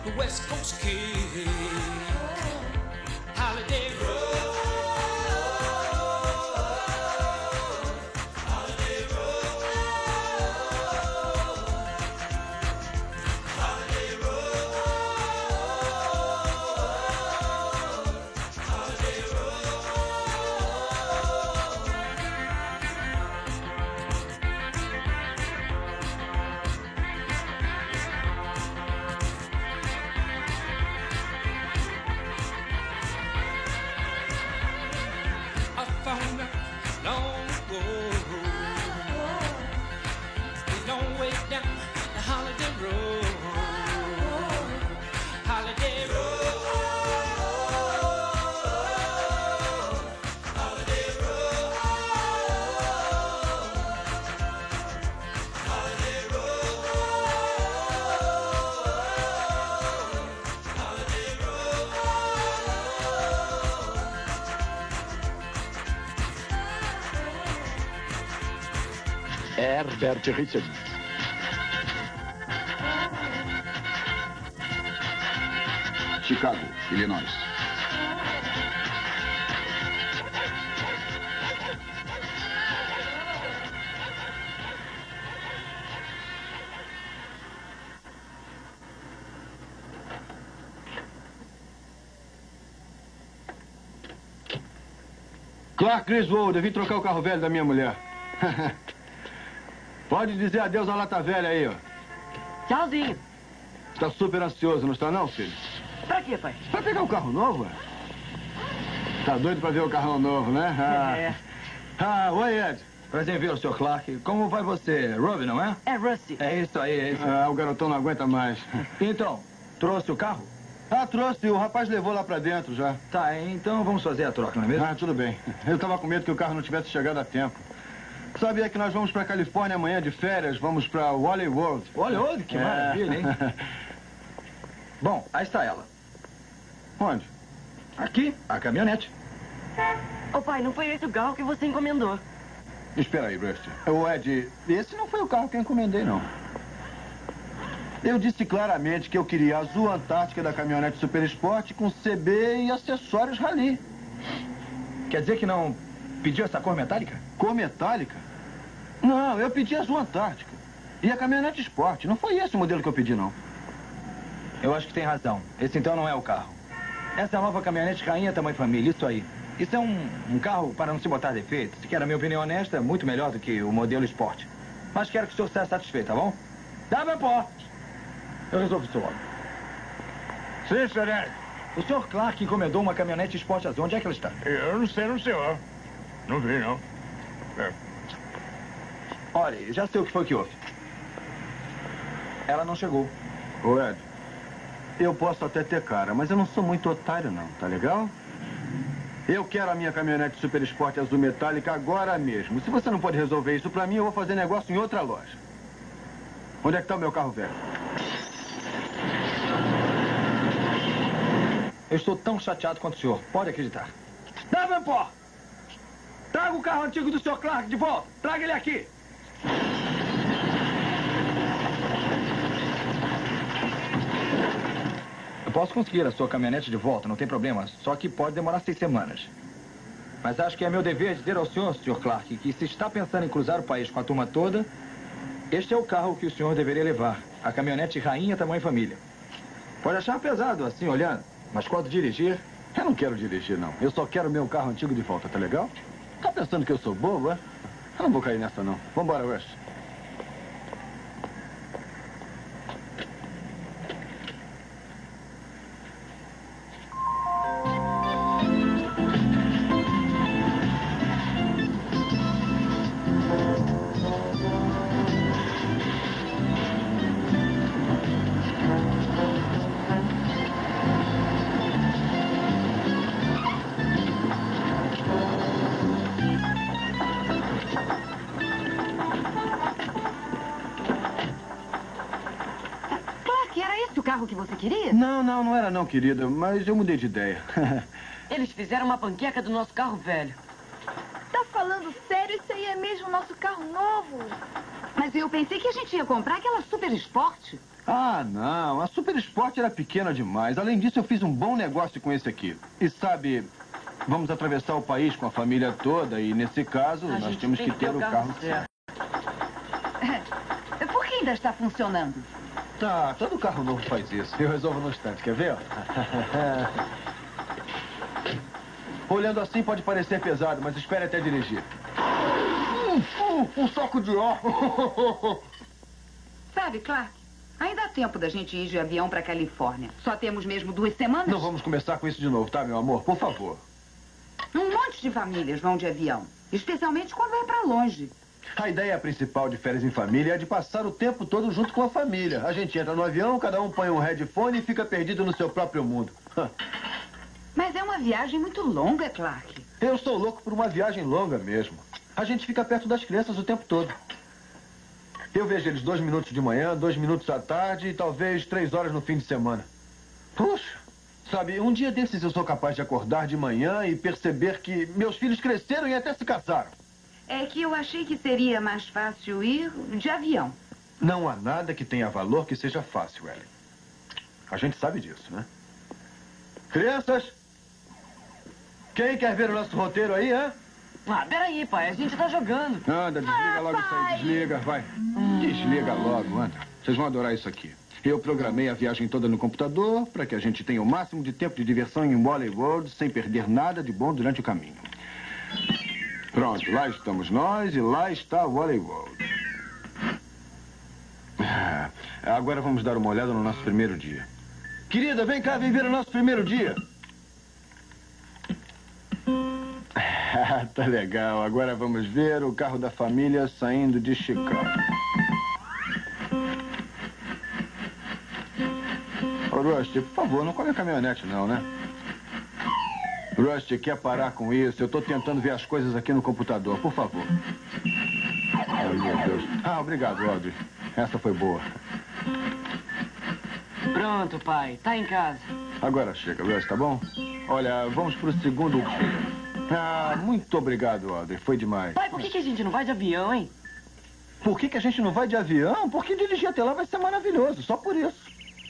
the West Coast kid. Holiday road. Herbert Richard. Chicago, Illinois. Clark Griswold, eu vim trocar o carro velho da minha mulher. Pode dizer adeus à lata velha aí, ó. Tchauzinho. Está super ansioso, não está não, filho? Pra quê, pai? Pra pegar um carro novo, ué. Tá doido pra ver o carrão novo, né? Oi, Ed. Prazer em vê-lo, Sr. Clark. Como vai você? Ruby, não é? É Rusty. É isso aí, é isso. O garotão não aguenta mais. Então, trouxe o carro? Trouxe. O rapaz levou lá pra dentro já. Tá, então vamos fazer a troca, não é mesmo? Tudo bem. Eu tava com medo que o carro não tivesse chegado a tempo. Sabia que nós vamos pra Califórnia amanhã de férias, vamos pra Wally World. Wally World? Que maravilha, hein? Bom, aí está ela. Onde? Aqui, a caminhonete. Ô, pai, não foi esse o carro que você encomendou. Espera aí, Rusty. Ed, esse não foi o carro que eu encomendei, não. Eu disse claramente que eu queria a azul antártica da caminhonete Super Sport com CB e acessórios Rally. Quer dizer que não pediu essa cor metálica? Cor metálica? Não, eu pedi azul antártica. E a caminhonete Sport. Não foi esse o modelo que eu pedi, não. Eu acho que tem razão. Esse então não é o carro. Essa é a nova caminhonete Rainha Tamanho Família, isso aí. Isso é um carro para não se botar defeitos, que, na minha opinião honesta, é muito melhor do que o modelo Sport. Mas quero que o senhor esteja satisfeito, tá bom? Davenport! Eu resolvo isso logo. Sim, senhor. O senhor Clark encomendou uma caminhonete Sport azul. Onde é que ela está? Eu não sei, senhor. Não vi, não. Olha, já sei o que foi que houve. Ela não chegou. Ed, eu posso até ter cara, mas eu não sou muito otário, não, tá legal? Eu quero a minha caminhonete Super Sport azul metálica agora mesmo. Se você não pode resolver isso pra mim, eu vou fazer negócio em outra loja. Onde é que tá o meu carro velho? Eu estou tão chateado quanto o senhor. Pode acreditar. Davenport! Traga o carro antigo do Sr. Clark de volta. Traga ele aqui. Eu posso conseguir a sua caminhonete de volta, não tem problema. Só que pode demorar 6 semanas. Mas acho que é meu dever dizer ao senhor, Sr. Clark, que se está pensando em cruzar o país com a turma toda, este é o carro que o senhor deveria levar. A caminhonete Rainha Tamanho Família. Pode achar pesado assim, olhando. Mas quando dirigir... Eu não quero dirigir, não. Eu só quero meu carro antigo de volta, tá legal? Tá pensando que eu sou bobo, é? Eu não vou cair nessa, não. Vambora, Rush. Que você queria? Não era não, querida, mas eu mudei de ideia. Eles fizeram uma panqueca do nosso carro velho. Tá falando sério? Isso aí é mesmo nosso carro novo? Mas eu pensei que a gente ia comprar aquela Super Sport. Ah, não. A Super Sport era pequena demais. Além disso, eu fiz um bom negócio com esse aqui. E sabe, vamos atravessar o país com a família toda e, nesse caso, nós temos que ter o carro certo. Por que ainda está funcionando? Tá, todo carro novo faz isso. Eu resolvo no instante, quer ver? Olhando assim pode parecer pesado, mas espere até dirigir. Um saco de ar. Sabe, Clark, ainda há tempo da gente ir de avião para Califórnia. Só temos mesmo 2 semanas. Não vamos começar com isso de novo, tá, meu amor? Por favor. Um monte de famílias vão de avião, especialmente quando é para longe. A ideia principal de férias em família é de passar o tempo todo junto com a família. A gente entra no avião, cada um põe um headphone e fica perdido no seu próprio mundo. Mas é uma viagem muito longa, Clark. Eu sou louco por uma viagem longa mesmo. A gente fica perto das crianças o tempo todo. Eu vejo eles 2 minutos de manhã, 2 minutos à tarde e talvez 3 horas no fim de semana. Puxa, sabe, um dia desses eu sou capaz de acordar de manhã e perceber que meus filhos cresceram e até se casaram. É que eu achei que seria mais fácil ir de avião. Não há nada que tenha valor que seja fácil, Ellie. A gente sabe disso, né? Crianças, quem quer ver o nosso roteiro aí, hã? Ah, peraí, pai. A gente tá jogando. Anda, desliga logo isso aí. Desliga, vai. Desliga logo, anda. Vocês vão adorar isso aqui. Eu programei a viagem toda no computador para que a gente tenha o máximo de tempo de diversão em Wally World sem perder nada de bom durante o caminho. Pronto, lá estamos nós e lá está Wally World. Agora vamos dar uma olhada no nosso primeiro dia. Querida, vem cá, vem ver o nosso primeiro dia. Tá legal. Agora vamos ver o carro da família saindo de Chicago. Ô, Rusty, por favor, não come a caminhonete não, né? Rusty, quer parar com isso? Eu tô tentando ver as coisas aqui no computador, por favor. Ai, meu Deus. Ah, obrigado, Audrey. Essa foi boa. Pronto, pai. Tá em casa. Agora chega, Rusty, tá bom? Olha, vamos pro segundo dia. Ah, muito obrigado, Audrey. Foi demais. Pai, por que a gente não vai de avião, hein? Por que a gente não vai de avião? Porque dirigir até lá vai ser maravilhoso, só por isso.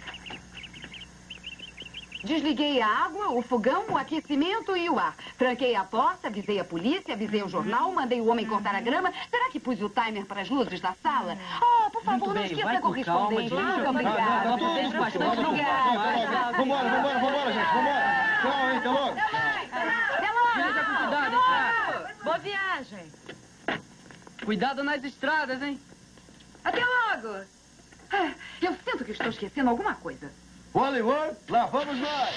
Desliguei a água, o fogão, o aquecimento e o ar. Tranquei a porta, avisei a polícia, avisei o jornal, mandei o homem cortar a grama. Será que pus o timer para as luzes da sala? Oh, por favor, não esqueça a correspondente. Muito obrigada. Vambora, gente, vambora. Tchau, hein, até logo. Seja com cuidado, hein, cara. Boa viagem. Cuidado nas estradas, hein? Até logo. Eu sinto que estou esquecendo alguma coisa. Wally World, lá vamos nós.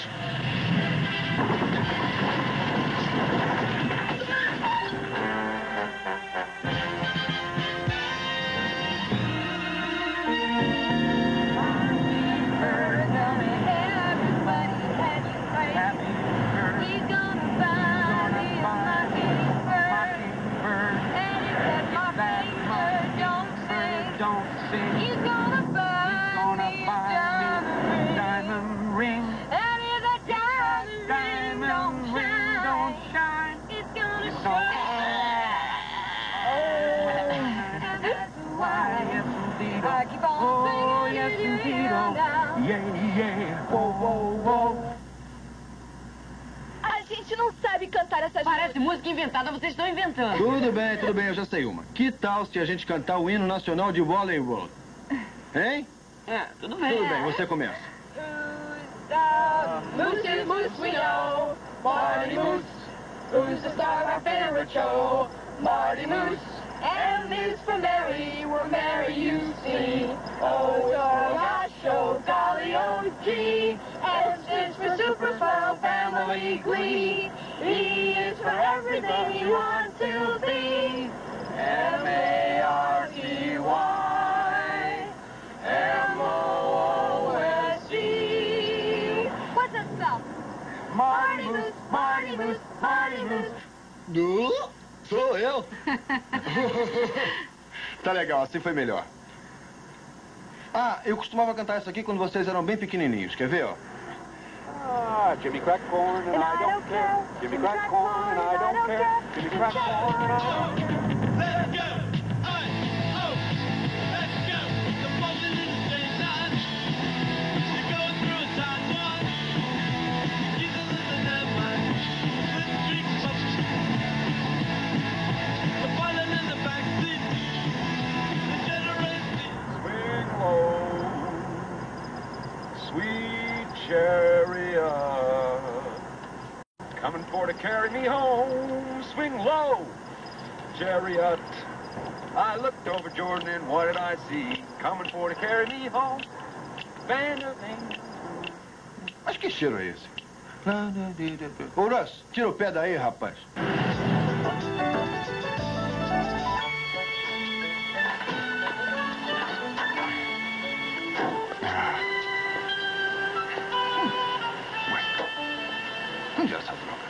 A gente não sabe cantar essas Parece música inventada, vocês estão inventando. Tudo bem, eu já sei uma. Que tal se a gente cantar o hino nacional de Wally World? Hein? Tudo bem. Tudo bem, você começa. Moose is moose, we know. Marty Moose, who's the star of our favorite show. Marty Moose, and this for Mary, we're Mary, you see. Oh, you're a show, golly, oh, gee. S is for Super Swell Family Glee. E is for everything you want to be. M-A-R-T-Y, M-O-O-S-E. What's that spell? Marty Moose, Marty Moose, Marty Moose. Sou eu. Tá legal, assim foi melhor. Ah, eu costumava cantar isso aqui quando vocês eram bem pequenininhos. Quer ver, ó? Jimmy crack corn and I don't care. Jimmy crack corn and I don't care. Jimmy crack corn and I don't care. Let's go! Let's go! The bowling in the sunshine. sweet chariot, coming for to carry me home. Swing low, chariot. I looked over Jordan and what did I see? Coming for to carry me home. Vanderlyn. Mas que cheiro é esse? Ô, Russ, tira o pé daí, rapaz. Onde é essa droga?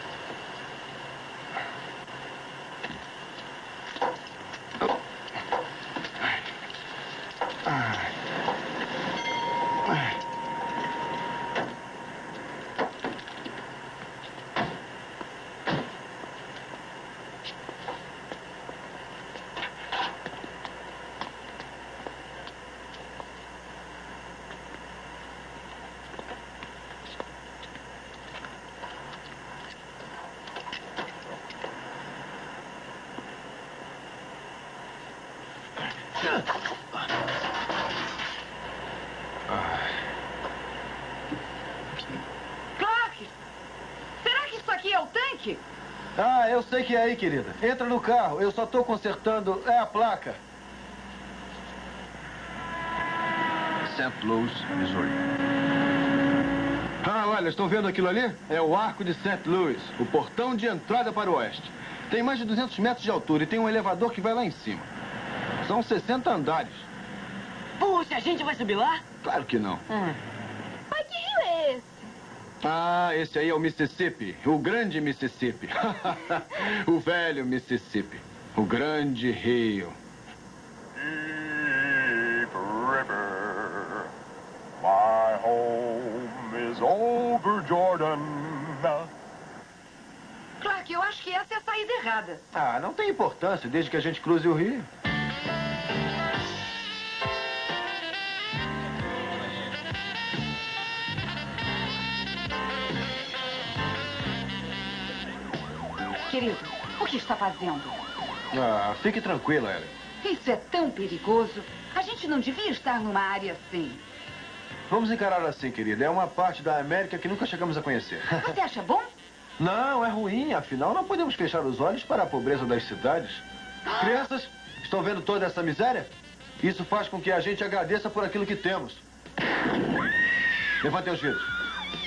Clark! Será que isso aqui é o tanque? Ah, eu sei que é aí, querida. Entra no carro, eu só estou consertando... É a placa. St. Louis, Missouri. Ah, olha, estão vendo aquilo ali? É o Arco de St. Louis, o portão de entrada para o oeste. Tem mais de 200 metros de altura e tem um elevador que vai lá em cima. São 60 andares. Puxa, a gente vai subir lá? Claro que não. Mas que rio é esse? Ah, esse aí é o Mississippi, o grande Mississippi. O velho Mississippi, o grande rio. Deep river, my home is over Jordan. Clark, eu acho que essa é a saída errada. Ah, não tem importância, desde que a gente cruze o rio. Querido, o que está fazendo? Ah, fique tranquila, Ellen. Isso é tão perigoso. A gente não devia estar numa área assim. Vamos encarar assim, querida. É uma parte da América que nunca chegamos a conhecer. Você acha bom? Não, é ruim. Afinal, não podemos fechar os olhos para a pobreza das cidades. Crianças, estão vendo toda essa miséria? Isso faz com que a gente agradeça por aquilo que temos. Levantem os vidros.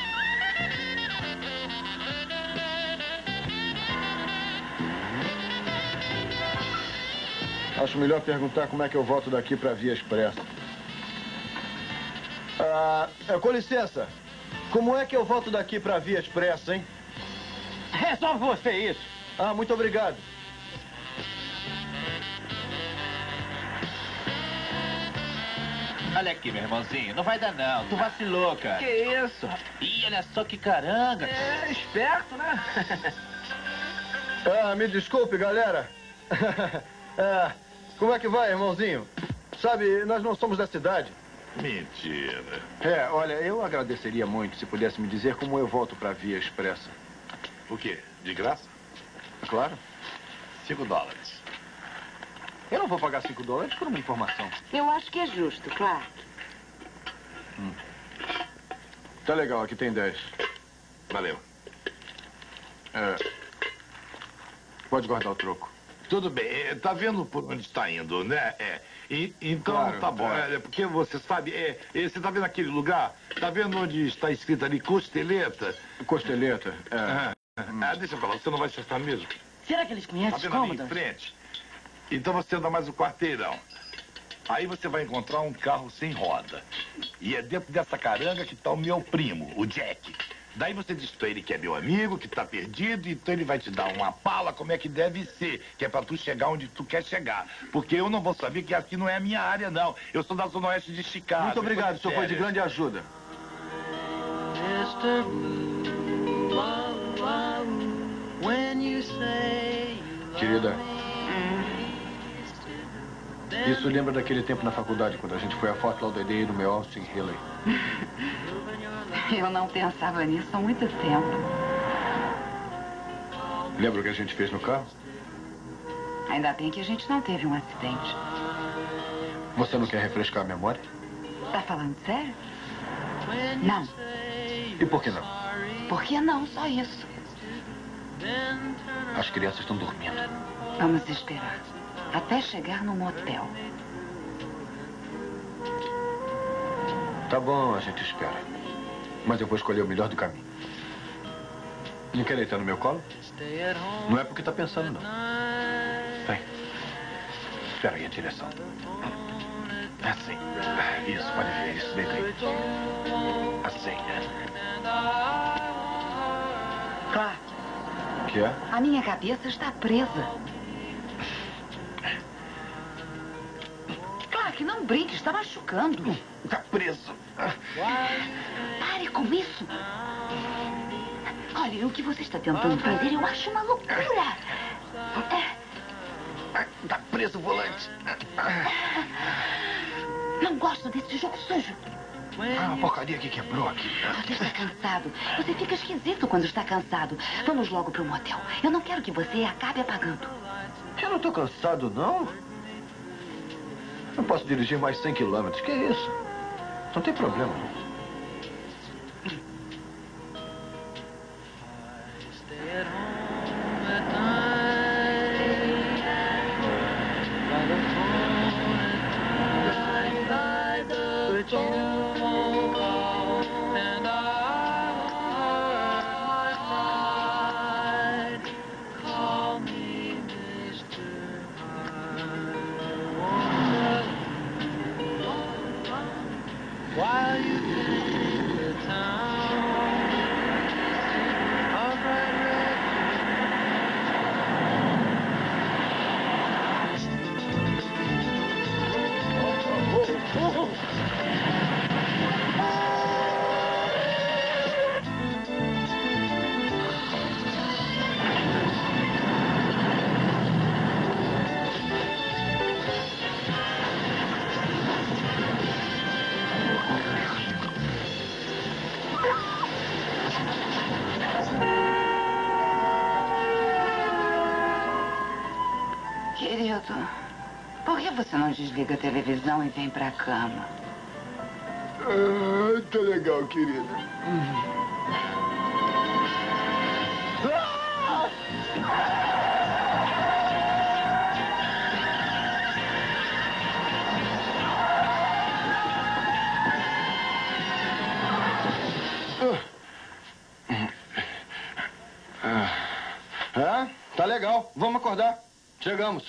Acho melhor perguntar como é que eu volto daqui para a Via Expressa. Com licença. Como é que eu volto daqui para a Via Expressa, hein? É só você isso. Ah, muito obrigado. Olha aqui, meu irmãozinho. Não vai dar, não. Tu vacilou, cara. Que isso? Ih, olha só que caranga. É esperto, né? Me desculpe, galera. Como é que vai, irmãozinho? Sabe, nós não somos da cidade. Mentira. Olha, eu agradeceria muito se pudesse me dizer como eu volto para a Via Expressa. O quê? De graça? Claro. $5. Eu não vou pagar $5 por uma informação. Eu acho que é justo, Clark. Tá legal, aqui tem 10. Valeu. Pode guardar o troco. Tudo bem. Tá vendo por onde está indo, né? Então, Claro, tá bom. Porque você sabe, você tá vendo aquele lugar? Tá vendo onde está escrito ali Costeleta? Costeleta, Deixa eu falar, você não vai acertar mesmo? Será que eles Tá conhecem os vendo ali em cômodos? frente? Então você anda mais um quarteirão. Aí você vai encontrar um carro sem roda. E é dentro dessa caranga que tá o meu primo, o Jack. Daí você diz pra ele que é meu amigo, que tá perdido, então ele vai te dar uma pala como é que deve ser, que é pra tu chegar onde tu quer chegar. Porque eu não vou saber que aqui não é a minha área, não. Eu sou da Zona Oeste de Chicago. Muito obrigado, o senhor foi de grande ajuda. Querida, isso lembra daquele tempo na faculdade, quando a gente foi a Fort Lauderdale no meu Austin Healey. Eu não pensava nisso há muito tempo. Lembra o que a gente fez no carro? Ainda bem que a gente não teve um acidente. Você não quer refrescar a memória? Tá falando sério? Não. E por que não? Por que não? Só isso. As crianças estão dormindo. Vamos esperar. Até chegar no motel. Tá bom, a gente espera. Mas eu vou escolher o melhor do caminho. Não quer deitar no meu colo? Não é porque tá pensando, não. Vem. Espera aí a direção. Assim. Isso, pode ver. Isso, deita aí. Assim. Clark, O que é? a minha cabeça está presa. Clark, não brinque, está machucando. Tá preso. Pare com isso. Olha, o que você está tentando fazer eu acho uma loucura. Tá preso o volante. Não gosto desse jogo sujo. Ah, uma porcaria que quebrou aqui. Você está cansado. Você fica esquisito quando está cansado. Vamos logo para o motel. Eu não quero que você acabe apagando. Eu não tô cansado, não. Eu posso dirigir mais 100 quilômetros. Que isso? Não tem problema. While you think the town of red Querido, por que você não desliga a televisão e vem pra cama? Ah, tá legal, querida. Tá legal. Vamos acordar. Chegamos.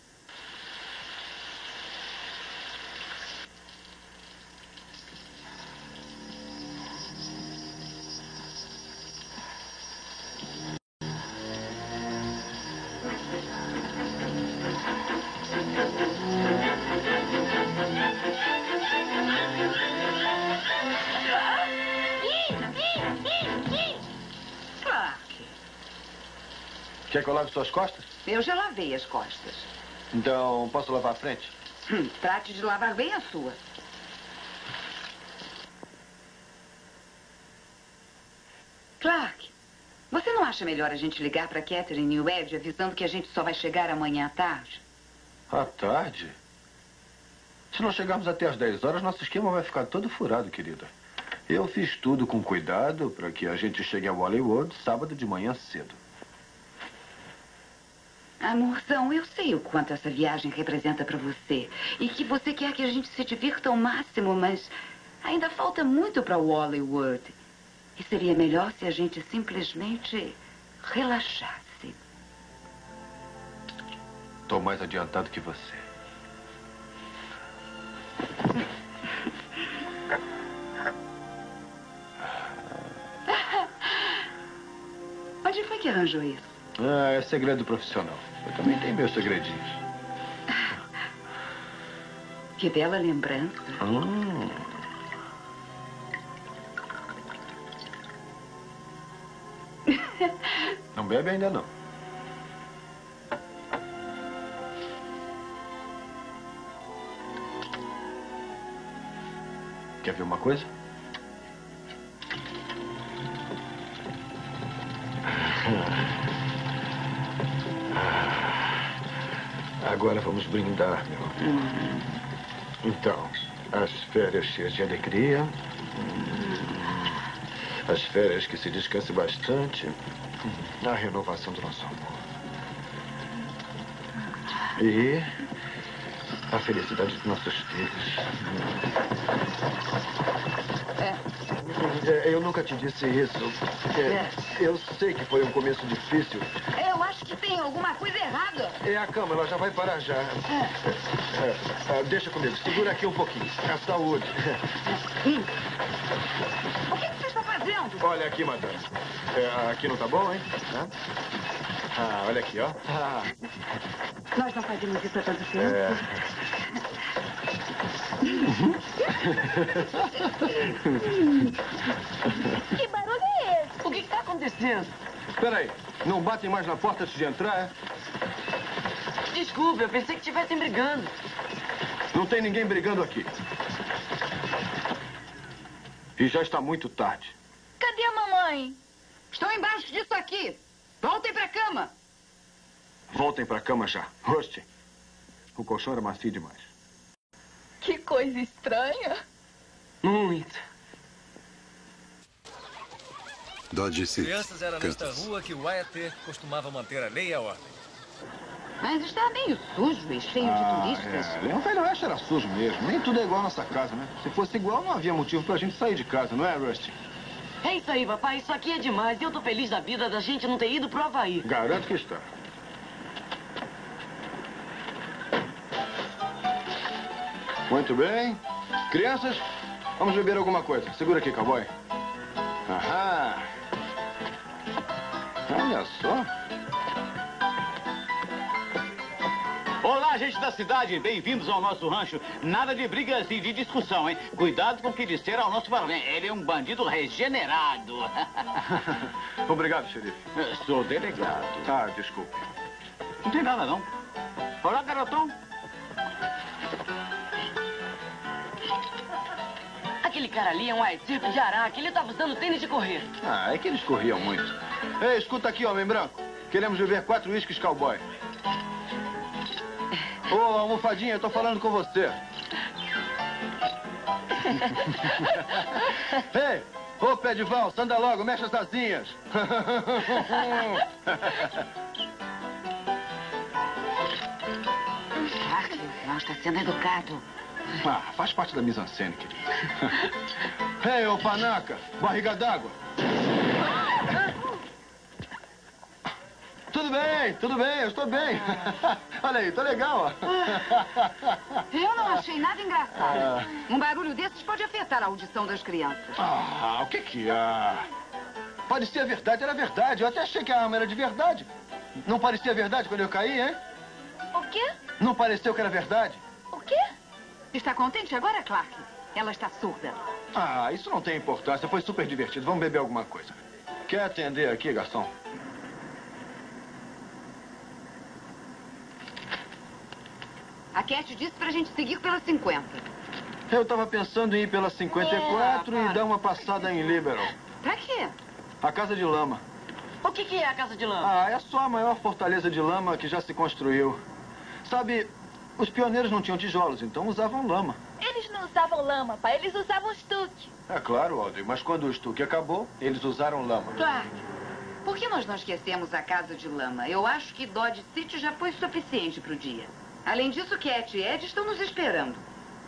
Clark, Quer que eu lave suas costas? eu já lavei as costas. Então, posso lavar a frente? Trate de lavar bem a sua. Clark, você não acha melhor a gente ligar para Catherine e o Ed avisando que a gente só vai chegar amanhã à tarde? À tarde? Se não chegarmos até às 10 horas, nosso esquema vai ficar todo furado, querida. Eu fiz tudo com cuidado para que a gente chegue a Hollywood sábado de manhã cedo. Amorzão, eu sei o quanto essa viagem representa para você. E que você quer que a gente se divirta ao máximo, mas ainda falta muito para Hollywood. E seria melhor se a gente simplesmente relaxasse. Estou mais adiantado que você. Onde foi que arranjou isso? Ah, é segredo profissional. Eu também tenho meus segredinhos. Que bela lembrança. Não bebe ainda não. Quer ver uma coisa? Agora vamos brindar, meu. Então, as férias cheias de alegria. As férias, que se descanse bastante. A renovação do nosso amor. E a felicidade dos nossos filhos. Eu nunca te disse isso. Eu sei que foi um começo difícil. Eu acho que tem alguma coisa errada. É a cama, ela já vai parar já. Deixa comigo, segura aqui um pouquinho. A saúde. O que você está fazendo? Olha aqui, madame. Aqui não tá bom, hein? Olha aqui, ó. Nós não fazemos isso há tanto tempo. Que barulho é esse? O que está acontecendo? Espera aí, não batem mais na porta antes de entrar, é? Desculpe, eu pensei que estivessem brigando. Não tem ninguém brigando aqui. E já está muito tarde. Cadê a mamãe? Estão embaixo disso aqui. Voltem pra cama. Voltem pra cama já. Rusty, o colchão era macio demais. Que coisa estranha. Muito. Dodge City, Crianças, era nesta Kansas. rua que o Wyatt costumava manter a lei e a ordem. Mas está meio sujo e cheio de turistas. O Velho Oeste era sujo mesmo. Nem tudo é igual à nossa casa, né? Se fosse igual, não havia motivo pra gente sair de casa, não é, Rusty? É isso aí, papai. Isso aqui é demais. Eu tô feliz da vida da gente não ter ido pro Havaí. Garanto que está. Muito bem. Crianças, vamos beber alguma coisa. Segura aqui, cowboy. Aham. Olha só. Olá, gente da cidade. Bem-vindos ao nosso rancho. Nada de brigas e de discussão, hein? Cuidado com o que disser ao nosso varão. Ele é um bandido regenerado. Obrigado, xerife. Sou delegado. Desculpe. Não tem nada, não. Olá, garotão. Aquele cara ali é um circo de Araque. Ele tava usando tênis de correr. É que eles corriam muito. Ei, escuta aqui, homem branco. Queremos beber 4 uísques cowboy. Ô, almofadinha, eu tô falando com você. Ei, ô, pé de valsa, anda logo, mexe as asinhas. Não está sendo educado. Faz parte da mise-en-scène, querido. Ei, ô, panaca, barriga d'água. Tudo bem, eu estou bem. Olha aí, tô legal, ó. Eu não achei nada engraçado. Um barulho desses pode afetar a audição das crianças. O que é? Parecia verdade, era verdade. Eu até achei que a arma era de verdade. Não parecia verdade quando eu caí, hein? O quê? Não pareceu que era verdade? O quê? Está contente agora, Clark? Ela está surda. Isso não tem importância. Foi super divertido. Vamos beber alguma coisa. Quer atender aqui, garçom? A Cat disse pra gente seguir pela 50. Eu tava pensando em ir pela 54 e dar uma passada em Liberal. Pra quê? A Casa de Lama. O que é a Casa de Lama? É só a maior fortaleza de lama que já se construiu. Sabe, os pioneiros não tinham tijolos, então usavam lama. Eles não usavam lama, pai. Eles usavam estuque. É claro, Audrey, mas quando o estuque acabou, eles usaram lama. Clark, por que nós não esquecemos a Casa de Lama? Eu acho que Dodge City já foi suficiente pro dia. Além disso, Cat e Ed estão nos esperando.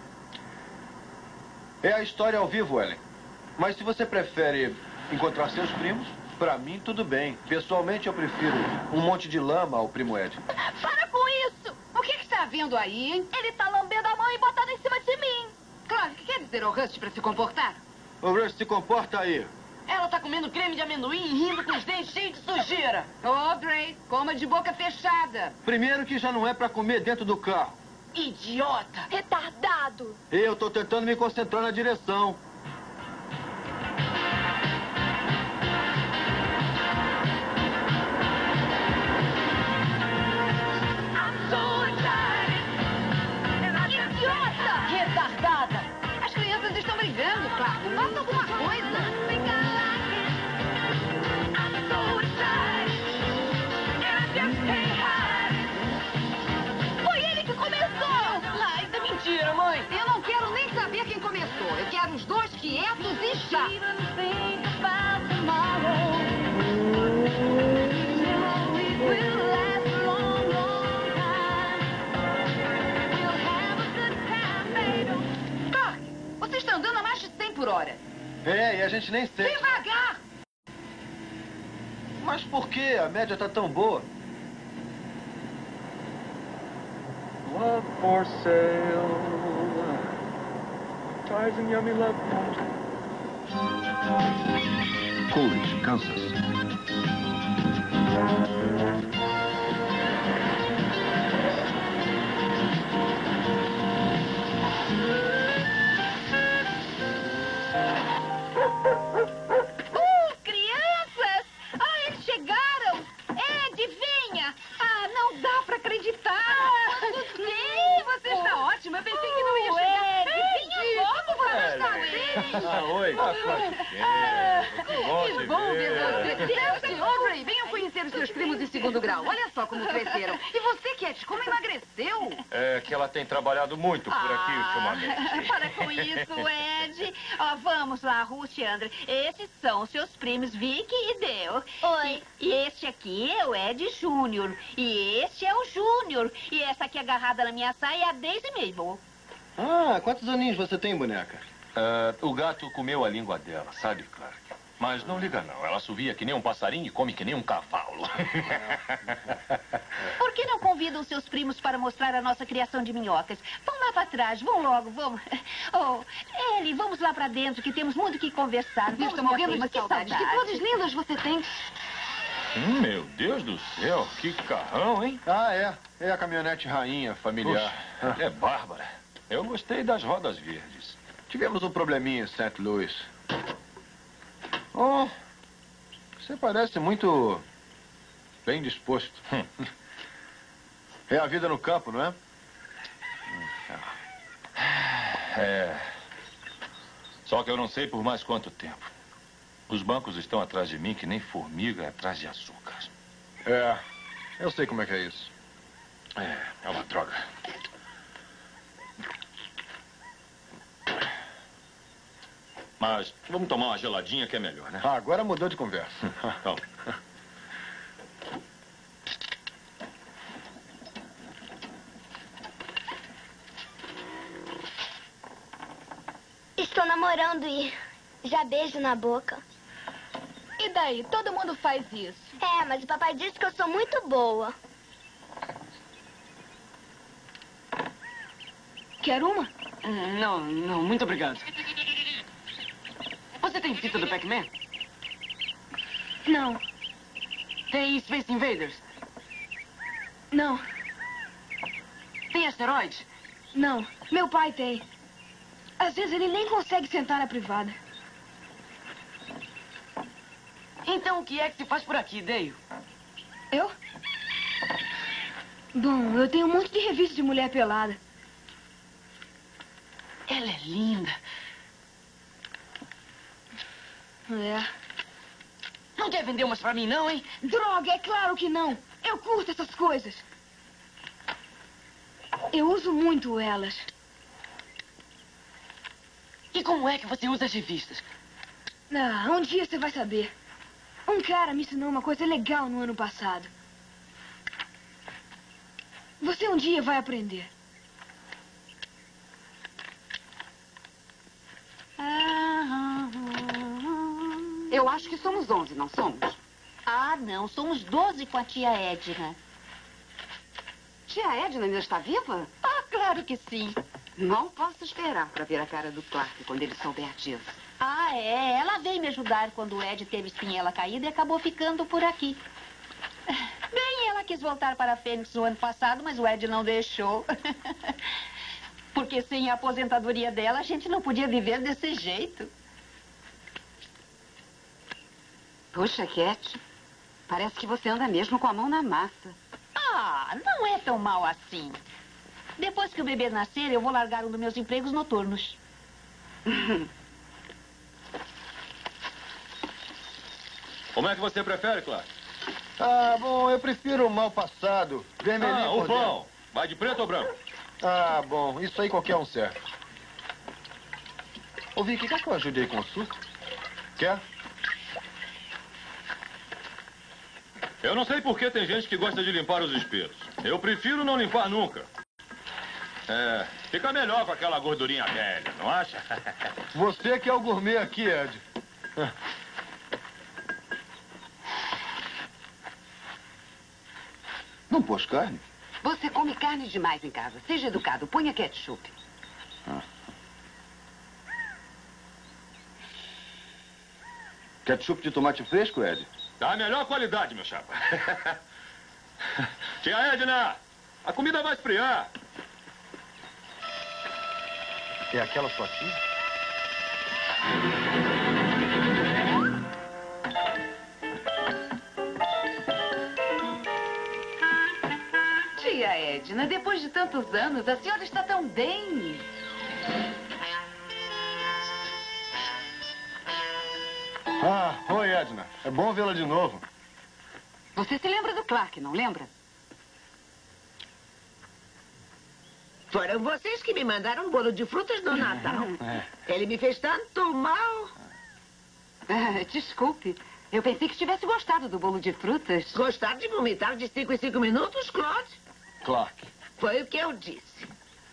É a história ao vivo, Ellen. Mas se você prefere encontrar seus primos, pra mim tudo bem. Pessoalmente eu prefiro um monte de lama ao primo Ed. Para com isso! O que está havendo aí, hein? Ele tá lambendo a mão e botando em cima de mim. Claro, o que quer dizer ao Rust pra se comportar? O Rust, se comporta aí. Ela tá comendo creme de amendoim e rindo com os dentes cheios de sujeira. Audrey, coma de boca fechada. Primeiro que já não é pra comer dentro do carro. Idiota! Retardado! Eu tô tentando me concentrar na direção. Idiota! Retardada! As crianças estão brigando, Clark. Faça alguma coisa. Foi ele que começou! Isso é mentira, mãe! Eu não quero nem saber quem começou. Eu quero os dois quietos e chatos. andando a mais de 100 por hora. É, e a gente nem sente. Devagar! Mas por quê? A média tá tão boa. Love for sale. Ties and yummy love poems. Coolidge, Kansas. Crianças! Ah, eles chegaram! Ed, venha! Ah, não dá pra acreditar! Sim, você está ótima. Eu pensei que não ia chegar. Ed, venha logo, você está bem. Ah, oi. Que bom ver você. Celeste, Aubrey, venham conhecer os seus primos de segundo grau. Olha só como cresceram. E você, Cat, como emagreceu? É que ela tem trabalhado muito por aqui ultimamente. Para com isso, Ed. Ó, vamos lá, Ruth e André. Esses são os seus primos Vicky e Dale. Oi. E este aqui é o Ed Júnior. E este é o Júnior. E essa aqui agarrada na minha saia é a Daisy Mabel. Ah, quantos aninhos você tem, boneca? O gato comeu a língua dela, sabe, Clark? Mas não liga não, ela assovia que nem um passarinho e come que nem um cavalo. Por que não convidam seus primos para mostrar a nossa criação de minhocas? Vão lá para trás, vão logo, vamos. Oh, Ellie, vamos lá para dentro, que temos muito que conversar. Eu Vamos, estou minha morrendo prima, de saudade. Que cores lindas você tem. Meu Deus do céu, que carrão, hein? Ah, é a caminhonete rainha familiar. Puxa, é bárbara. Eu gostei das rodas verdes. Tivemos um probleminha em St. Louis. Oh, você parece muito bem disposto. É a vida no campo, não é? É. Só que eu não sei por mais quanto tempo. Os bancos estão atrás de mim que nem formiga atrás de açúcar. É, eu sei como é que é isso. É uma droga. Mas vamos tomar uma geladinha que é melhor, né? Ah, agora mudou de conversa. Calma. Estou namorando e já beijo na boca. E daí? Todo mundo faz isso. É, mas o papai disse que eu sou muito boa. Quer uma? Não, muito obrigado. Você tem fita do Pac-Man? Não. Tem Space Invaders? Não. Tem asteroides? Não. Meu pai tem. Às vezes ele nem consegue sentar na privada. Então o que é que se faz por aqui, Dale? Eu? Bom, eu tenho um monte de revistas de mulher pelada. Ela é linda. É. Não quer vender umas pra mim, não, hein? Droga, é claro que não. Eu curto essas coisas. Eu uso muito elas. E como é que você usa as revistas? Ah, um dia você vai saber. Um cara me ensinou uma coisa legal no ano passado. Você um dia vai aprender. Eu acho que somos 11, não somos? Ah, não. Somos 12 com a tia Edna. Tia Edna ainda está viva? Ah, claro que sim. Não posso esperar para ver a cara do Clark quando ele souber disso. Ah, é. Ela veio me ajudar quando o Ed teve espinhela caída e acabou ficando por aqui. Bem, ela quis voltar para a Fênix no ano passado, mas o Ed não deixou. Porque sem a aposentadoria dela, a gente não podia viver desse jeito. Puxa, Cat, parece que você anda mesmo com a mão na massa. Ah, não é tão mal assim. Depois que o bebê nascer, eu vou largar um dos meus empregos noturnos. Como é que você prefere, Clark? Ah, bom, eu prefiro o mal passado. Vermelhinho o por pão. dentro. Vai de preto ou branco? Ah, bom, isso aí qualquer um serve. Ô, Vicky, quer que eu ajude aí com o suco? Quer? Eu não sei por que tem gente que gosta de limpar os espelhos. Eu prefiro não limpar nunca. Fica melhor com aquela gordurinha velha, não acha? Você que é o gourmet aqui, Ed. Não pôs carne? Você come carne demais em casa. Seja educado. Ponha ketchup. Ketchup de tomate fresco, Ed? Da melhor qualidade, meu chapa. Tia Edna, a comida vai esfriar. É aquela sua tia? Tia Edna, depois de tantos anos, a senhora está tão bem. Oi, Edna. É bom vê-la de novo. Você se lembra do Clark, não lembra? Foram vocês que me mandaram um bolo de frutas no Natal. Ele me fez tanto mal. Desculpe. Eu pensei que tivesse gostado do bolo de frutas. Gostar de vomitar de 5 em 5 minutos, Claude? Clark. Foi o que eu disse.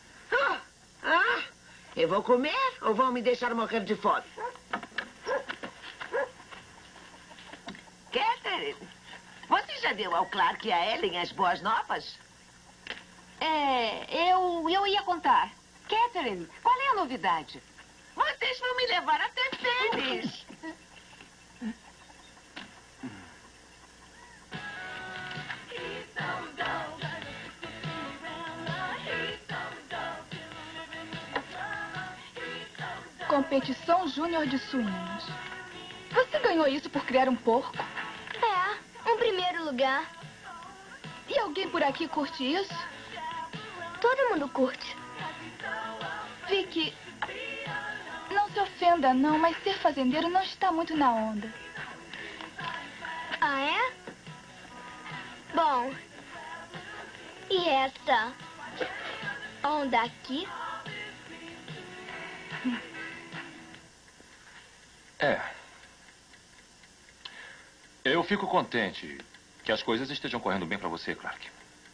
Eu vou comer ou vão me deixar morrer de fome? Catherine, você já deu ao Clark e a Ellen as boas novas? Eu ia contar. Catherine, qual é a novidade? Vocês vão me levar até Phoenix. Competição Júnior de Suínos. Você ganhou isso por criar um porco? Um primeiro lugar. E alguém por aqui curte isso? Todo mundo curte. Vicky, não se ofenda não, mas ser fazendeiro não está muito na onda. Ah, é? Bom, e essa onda aqui? Eu fico contente que as coisas estejam correndo bem para você, Clark.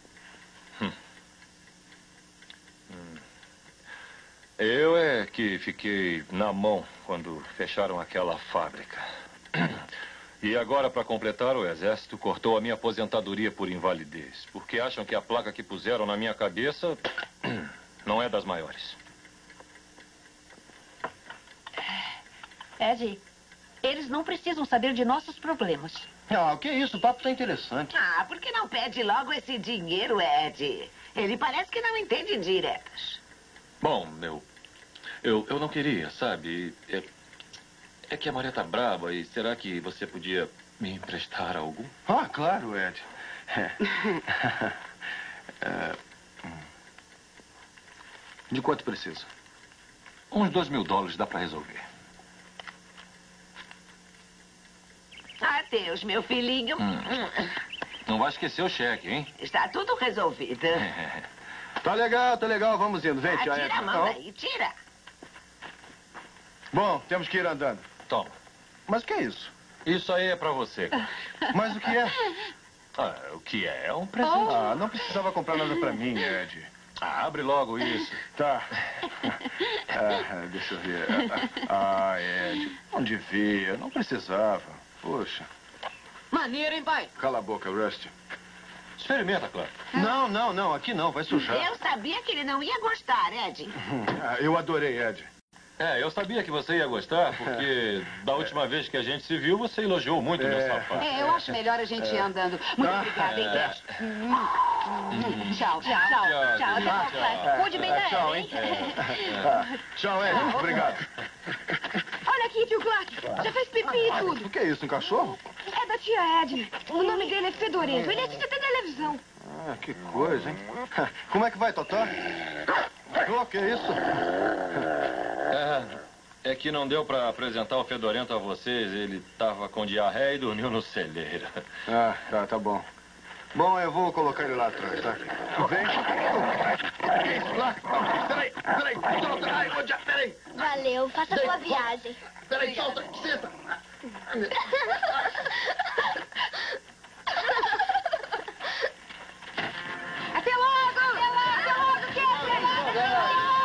Eu é que fiquei na mão quando fecharam aquela fábrica. E agora, para completar, o exército cortou a minha aposentadoria por invalidez, porque acham que a placa que puseram na minha cabeça não é das maiores. Ed, eles não precisam saber de nossos problemas. O que é isso? O papo tá interessante. Por que não pede logo esse dinheiro, Ed? Ele parece que não entende diretas. Bom, eu não queria, sabe? É que a maré tá braba e será que você podia me emprestar algum? Claro, Ed. De quanto precisa? Uns $2.000 dá para resolver. Adeus, meu filhinho. Não vai esquecer o cheque, hein? Está tudo resolvido. Tá legal. Vamos indo. Vem, tia Tira Edna. a mão daí, tira. Bom, temos que ir andando. Toma. Mas o que é isso? Isso aí é para você. Mas o que é? O que é? É um presente. Não precisava comprar nada para mim, Ed. Abre logo isso. Tá. Deixa eu ver. Ed, não devia, não precisava. Poxa. Maneiro, hein, pai? Cala a boca, Rusty. Experimenta, claro. Não, aqui não, vai sujar. Eu sabia que ele não ia gostar, Ed. Eu adorei, Ed. Eu sabia que você ia gostar, porque da última vez que a gente se viu, você elogiou muito o meu sapato. Eu acho melhor a gente ir andando. Muito obrigada, hein? Tchau. Cuide bem da Tchau, Ellen. Tchau, Ed. Obrigado. Olha aqui, tio Clark. Já fez pipi e tudo. O que é isso, um cachorro? É da tia Edna. O nome dele é Fedorento. Ele assiste até televisão. Que coisa, hein? Como é que vai, Totó? Que é isso? É que não deu para apresentar o Fedorento a vocês. Ele tava com diarreia e dormiu no celeiro. Tá bom. Bom, eu vou colocar ele lá atrás, tá? Vem. Peraí. Valeu, faça boa viagem. Peraí, solta, senta. Até logo, Catherine!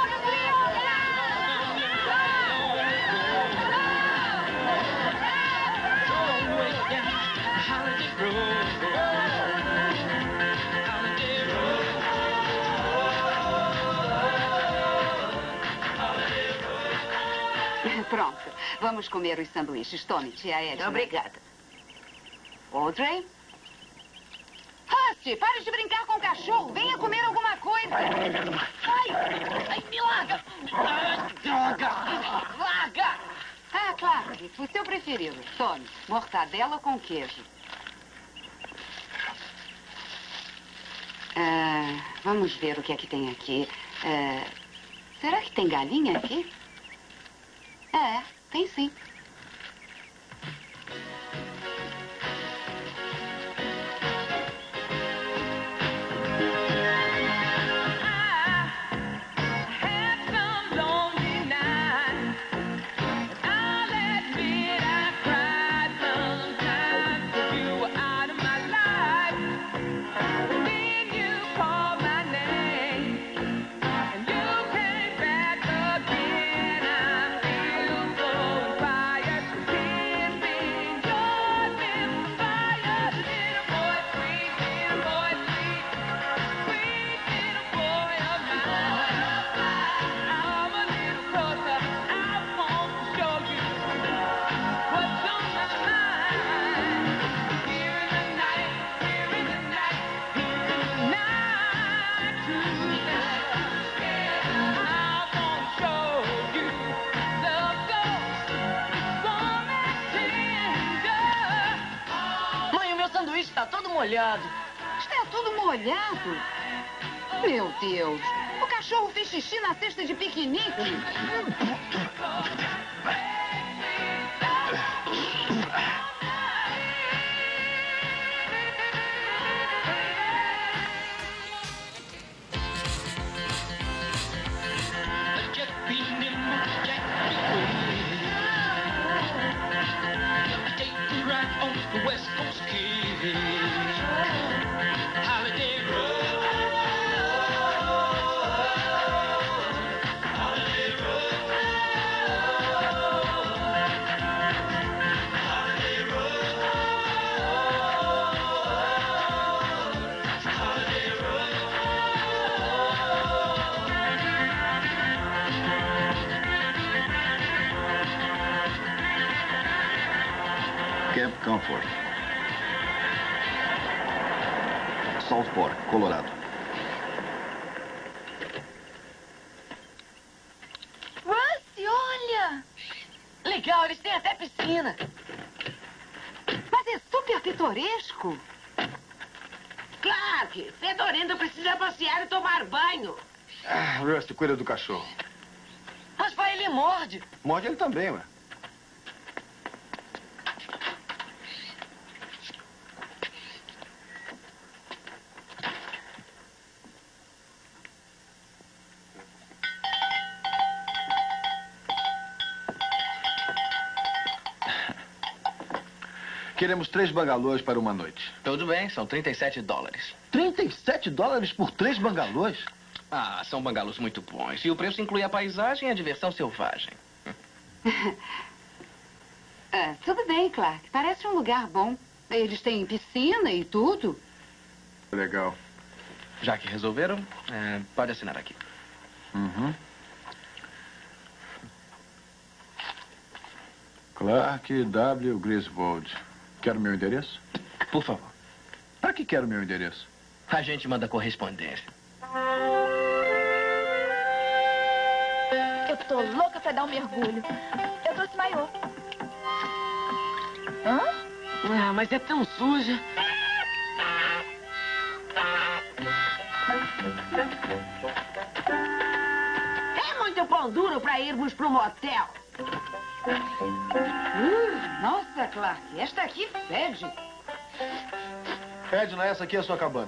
Pronto. Vamos comer os sanduíches. Tome, tia Edna. Obrigada. Audrey? Rusty, pare de brincar com o cachorro. Venha comer alguma coisa. Ai, me larga! Droga! Larga! Ah, Clark, o seu preferido. Tome, mortadela com queijo. Vamos ver o que é que tem aqui. Será que tem galinha aqui? Tem sim. Está todo molhado. Está tudo molhado? Meu Deus. O cachorro fez xixi na cesta de piquenique. West Coast Kid. Holiday Road. Holiday Road. Holiday Road. Holiday Road. Camp Comfort. Salt Fork, Colorado. Rusty, olha! Legal, eles têm até piscina. Mas é super pitoresco. Clark, Fedorento precisa passear e tomar banho. Rusty, cuida do cachorro. Mas pai, ele morde. Morde ele também, ué. Queremos 3 bangalôs para uma noite. Tudo bem, são $37. $37 por 3 bangalôs? Ah, são bangalôs muito bons. E o preço inclui a paisagem e a diversão selvagem. Tudo bem, Clark. Parece um lugar bom. Eles têm piscina e tudo. Legal. Já que resolveram, pode assinar aqui. Uhum. Clark W. Griswold. Quer o meu endereço? Por favor. Para que quer o meu endereço? A gente manda correspondência. Eu tô louca pra dar um mergulho. Eu trouxe maiô. Hã? Ah, mas é tão suja. É muito pão duro pra irmos pro motel. Nossa, Clark, esta aqui fede. Edna, essa aqui é a sua cabana.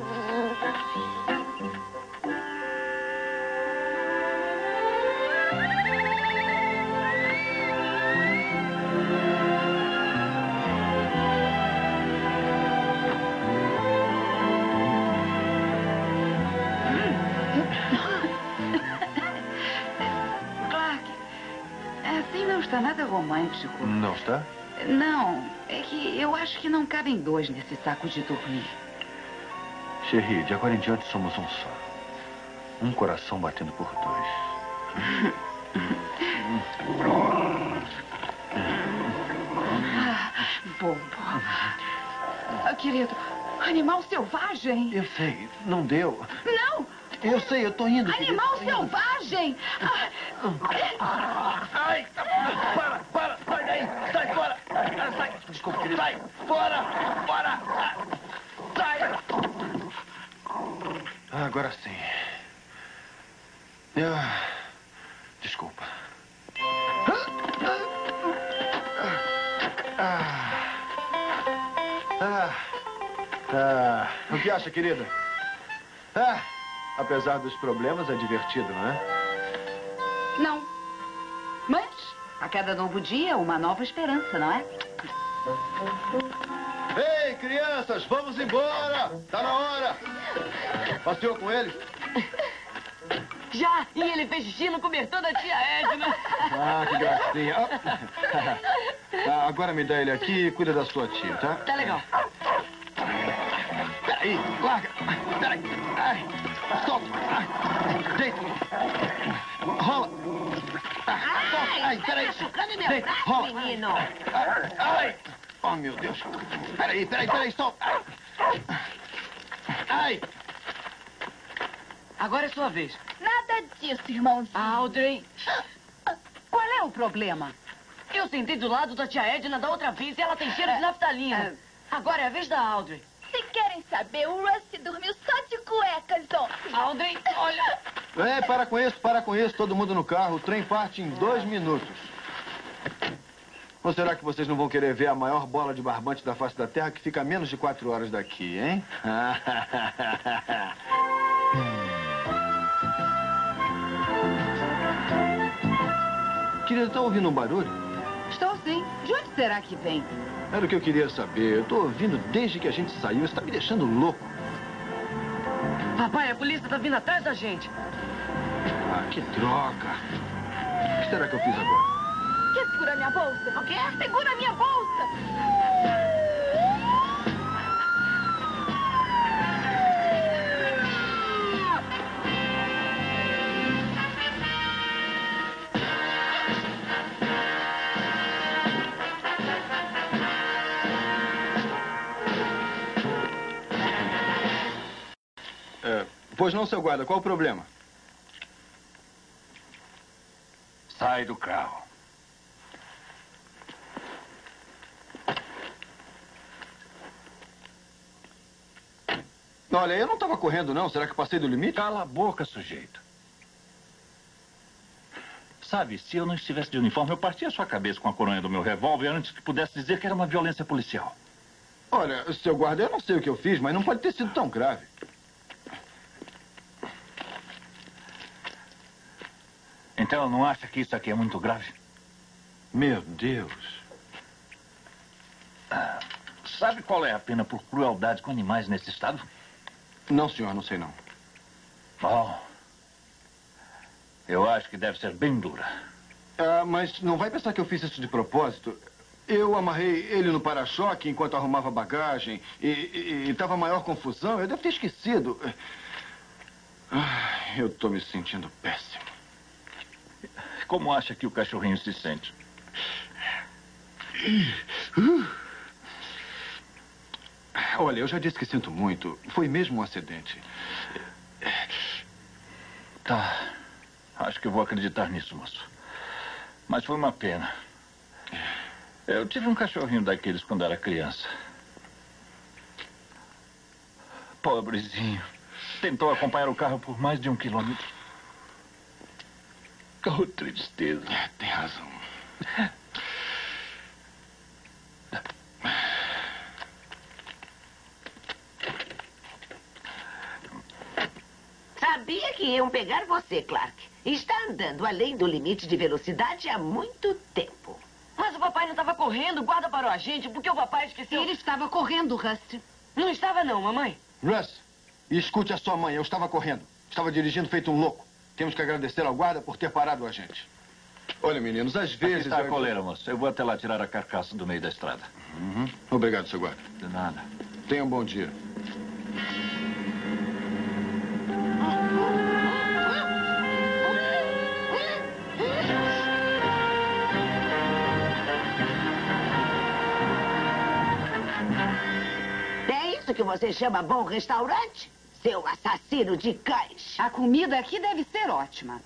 Está nada romântico. Não está? Não, é que eu acho que não cabem 2 nesse saco de dormir. Cherie, de agora em diante somos um só. Um coração batendo por 2. Bobo. Querido, animal selvagem. Eu sei, não deu. Não! Eu sei, eu tô indo. Animal selvagem! Ai, para, sai daí, sai fora. Sai, desculpa, querido. Sai, fora. Sai. Agora sim. Desculpa. O que acha, querida? Apesar dos problemas, é divertido, não é? Não. Mas a cada novo dia, uma nova esperança, não é? Ei, crianças, vamos embora! Tá na hora! Passeou com ele? Já! E ele fez xixi no cobertor da tia Edna. Que gracinha. Agora me dá ele aqui e cuida da sua tia, tá? Tá legal. Peraí, larga! Peraí! Ai, solta! Deita! Rola! Solta! Ai, peraí! Machucando meu Deita, braço, rola! menino! Ai! Oh, meu Deus! Peraí, solta! Ai! Agora é sua vez. Nada disso, irmãozinho. Audrey, Qual é o problema? eu sentei do lado da tia Edna da outra vez e ela tem cheiro de naftalina. Agora é a vez da Audrey. Se querem saber, o Rusty dormiu só de cuecas ontem. Audrey, olha... Para com isso. Todo mundo no carro. O trem parte em 2 minutos. Ou será que vocês não vão querer ver a maior bola de barbante da face da Terra que fica a menos de 4 horas daqui, hein? Querida, tá ouvindo um barulho? Estou sim. De onde será que vem? Era o que eu queria saber. Eu tô ouvindo desde que a gente saiu. Isso tá me deixando louco. Papai, a polícia tá vindo atrás da gente. Que droga. O que será que eu fiz agora? Quer segurar minha bolsa? O quê? Segura minha bolsa! Pois não, seu guarda. Qual o problema? Sai do carro. Olha, eu não estava correndo, não. Será que passei do limite? Cala a boca, sujeito. Sabe, se eu não estivesse de uniforme, eu partia a sua cabeça com a coronha do meu revólver antes que pudesse dizer que era uma violência policial. Olha, seu guarda, eu não sei o que eu fiz, mas não pode ter sido tão grave. Então, não acha que isso aqui é muito grave? Meu Deus. Sabe qual é a pena por crueldade com animais nesse estado? Não, senhor, não sei não. Bom, eu acho que deve ser bem dura. Mas não vai pensar que eu fiz isso de propósito. Eu amarrei ele no para-choque enquanto arrumava bagagem e estava maior confusão. Eu devo ter esquecido. Eu estou me sentindo péssimo. Como acha que o cachorrinho se sente? Olha, eu já disse que sinto muito. Foi mesmo um acidente. Tá. Acho que eu vou acreditar nisso, moço. Mas foi uma pena. Eu tive um cachorrinho daqueles quando era criança. Pobrezinho. Tentou acompanhar o carro por mais de 1 quilômetro. Oh, tristeza. Tem razão. Sabia que iam pegar você, Clark. Está andando além do limite de velocidade há muito tempo. Mas o papai não estava correndo, o guarda parou a gente, porque o papai esqueceu... Ele estava correndo, Rusty. Não estava não, mamãe. Russ, escute a sua mãe. Eu estava correndo. Estava dirigindo feito um louco. Temos que agradecer ao guarda por ter parado a gente. Olha, meninos, às vezes... Aqui está a coleira, moço. Eu vou até lá tirar a carcaça do meio da estrada. Obrigado, seu guarda. De nada. Tenha um bom dia. isso que você chama bom restaurante? Seu assassino de cães. A comida aqui deve ser ótima.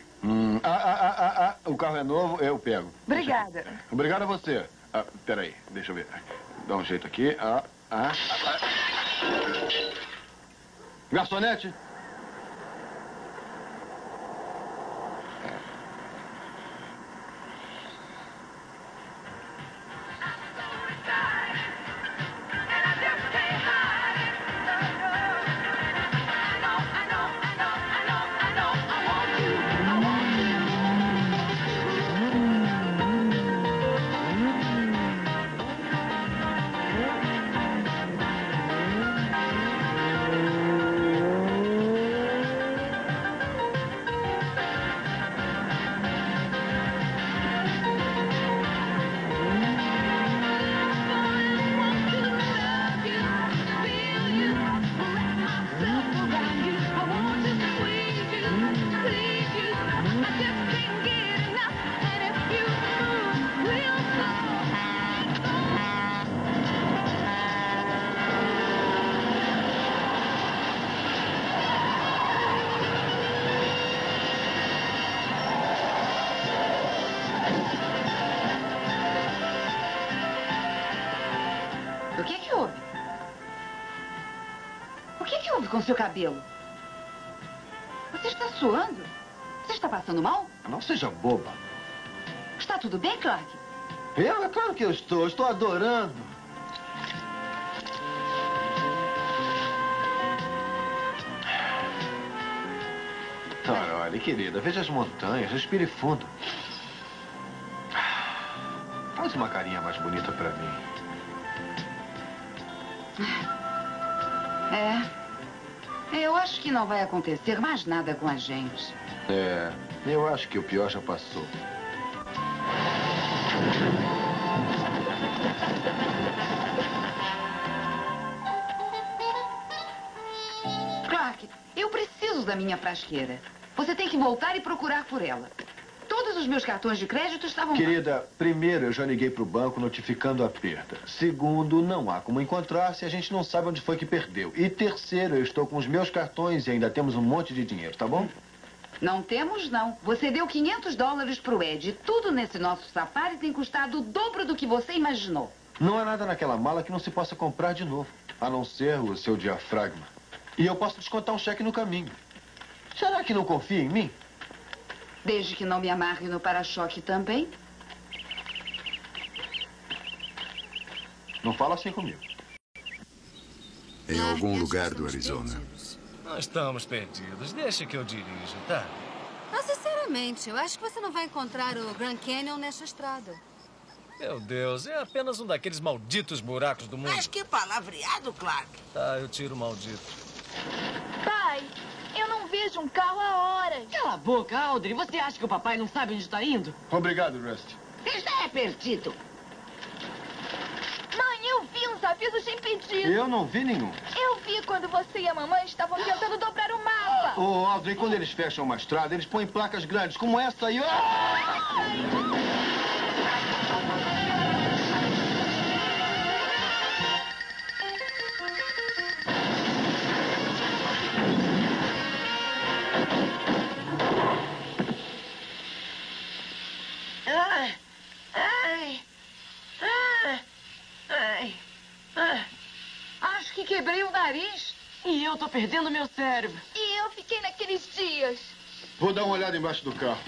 O carro é novo, eu pego. Obrigada. Obrigado a você. Peraí, deixa eu ver. Dá um jeito aqui. Garçonete? Com seu cabelo. Você está suando? Você está passando mal? Não seja boba. Está tudo bem, Clark? É claro que eu estou. Estou adorando. Olha, querida, veja as montanhas, respire fundo. Faz uma carinha mais bonita pra mim. Eu acho que não vai acontecer mais nada com a gente. Eu acho que o pior já passou. Clark, eu preciso da minha frasqueira. Você tem que voltar e procurar por ela. Todos os meus cartões de crédito estavam... Querida, primeiro eu já liguei pro banco notificando a perda. Segundo, não há como encontrar se a gente não sabe onde foi que perdeu. E terceiro, eu estou com os meus cartões e ainda temos um monte de dinheiro, tá bom? Não temos, não. Você deu $500 pro Ed. Tudo nesse nosso safari tem custado o dobro do que você imaginou. Não há nada naquela mala que não se possa comprar de novo, a não ser o seu diafragma. E eu posso descontar um cheque no caminho. Será que não confia em mim? Desde que não me amarre no para-choque também. Não fala assim comigo. Em algum lugar do Arizona. Nós estamos perdidos. Deixa que eu dirijo, tá? Mas, sinceramente, eu acho que você não vai encontrar o Grand Canyon nesta estrada. Meu Deus, é apenas um daqueles malditos buracos do mundo. Mas que palavreado, Clark. Tá, eu tiro o maldito. Pai, eu não vejo um carro há horas. Cala a boca, Audrey. Você acha que o papai não sabe onde está indo? Obrigado, Rusty. Está é perdido. Mãe, eu vi uns avisos de impedido. Eu não vi nenhum. Eu vi quando você e a mamãe estavam tentando dobrar o mapa. Audrey, quando eles fecham uma estrada, eles põem placas grandes como essa aí. Acho que quebrei o nariz. E eu tô perdendo meu cérebro. E eu fiquei naqueles dias. Vou dar uma olhada embaixo do carro.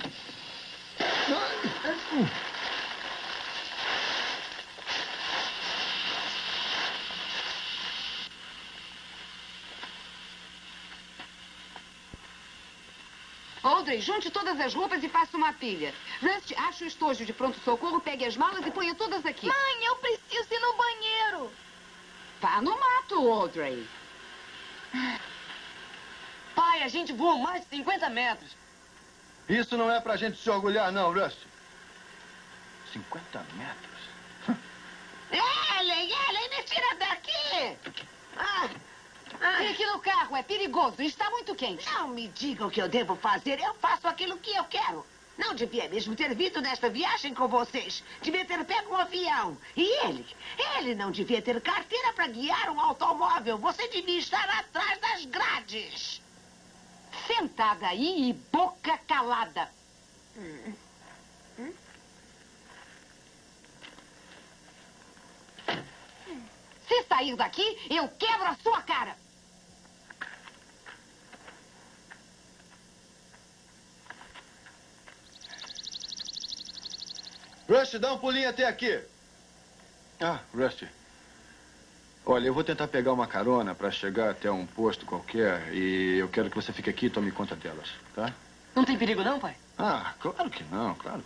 Audrey, junte todas as roupas e faça uma pilha. Rusty, ache o estojo de pronto-socorro, pegue as malas e ponha todas aqui. Mãe, eu preciso ir no banheiro. Vá no mato, Audrey. Pai, a gente voou mais de 50 metros. Isso não é pra gente se orgulhar, não, Rusty. 50 metros? Ellen, me tira daqui! Fique no carro, é perigoso, está muito quente. Não me diga o que eu devo fazer, eu faço aquilo que eu quero. Não devia mesmo ter vindo nesta viagem com vocês. Devia ter pego um avião. E ele não devia ter carteira para guiar um automóvel. Você devia estar atrás das grades. Sentada aí e boca calada. Se sair daqui, eu quebro a sua cara. Rush, dá um pulinho até aqui. Ah, Rusty. Olha, eu vou tentar pegar uma carona para chegar até um posto qualquer e eu quero que você fique aqui e tome conta delas, tá? Não tem perigo não, pai? Ah, claro que não, claro.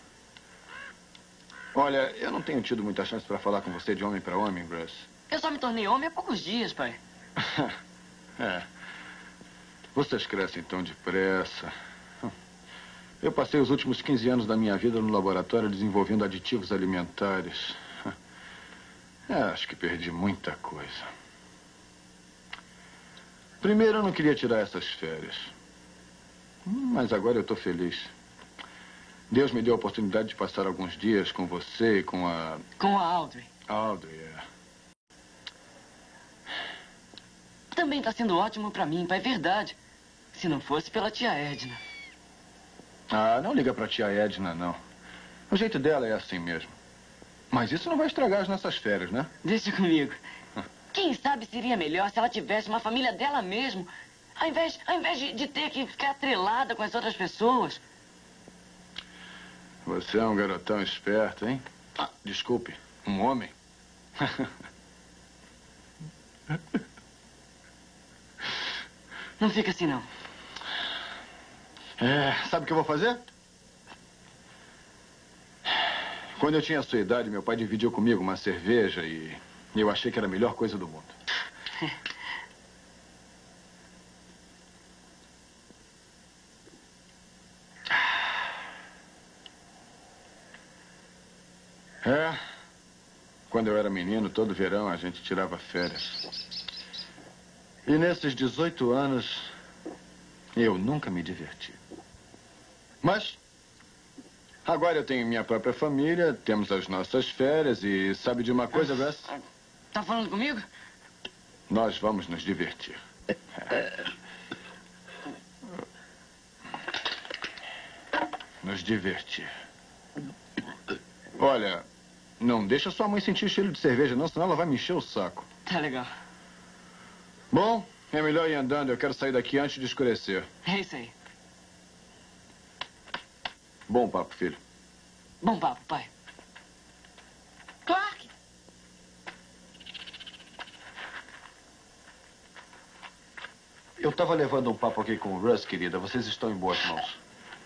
Olha, eu não tenho tido muita chance para falar com você de homem para homem, Russ. Eu só me tornei homem há poucos dias, pai. É. Vocês crescem tão depressa. Eu passei os últimos 15 anos da minha vida no laboratório desenvolvendo aditivos alimentares. Acho que perdi muita coisa. Primeiro, eu não queria tirar essas férias. Mas agora eu estou feliz. Deus me deu a oportunidade de passar alguns dias com você e com a... Com a Audrey. Audrey, é. Também está sendo ótimo para mim, pai, é verdade. Se não fosse pela tia Edna. Ah, não liga pra tia Edna, não. O jeito dela é assim mesmo. Mas isso não vai estragar as nossas férias, né? Deixa comigo. Quem sabe seria melhor se ela tivesse uma família dela mesmo, ao invés de ter que ficar atrelada com as outras pessoas. Você é um garotão esperto, hein? Ah, desculpe, um homem. Não fica assim, não. Sabe o que eu vou fazer? Quando eu tinha a sua idade, meu pai dividiu comigo uma cerveja e eu achei que era a melhor coisa do mundo. Quando eu era menino, todo verão a gente tirava férias. E nesses 18 anos, eu nunca me diverti. Mas agora eu tenho minha própria família, temos as nossas férias e sabe de uma coisa, Russ? Tá falando comigo? Nós vamos nos divertir. Nos divertir. Olha, não deixa sua mãe sentir o cheiro de cerveja, não, senão ela vai me encher o saco. Tá legal. Bom, é melhor ir andando. Eu quero sair daqui antes de escurecer. É isso aí. Bom papo, filho. Bom papo, pai. Clark! Eu estava levando um papo aqui com o Russ, querida. Vocês estão em boas mãos.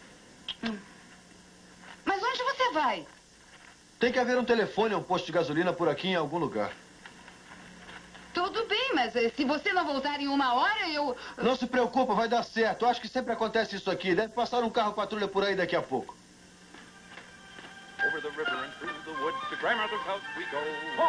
Mas onde você vai? Tem que haver um telefone ou um posto de gasolina por aqui em algum lugar. Tudo bem, mas se você não voltar em 1 hora, eu... Não se preocupa, vai dar certo. Eu acho que sempre acontece isso aqui. Deve passar um carro patrulha por aí daqui a pouco. Over the river and through the woods to Grandmother's house we go.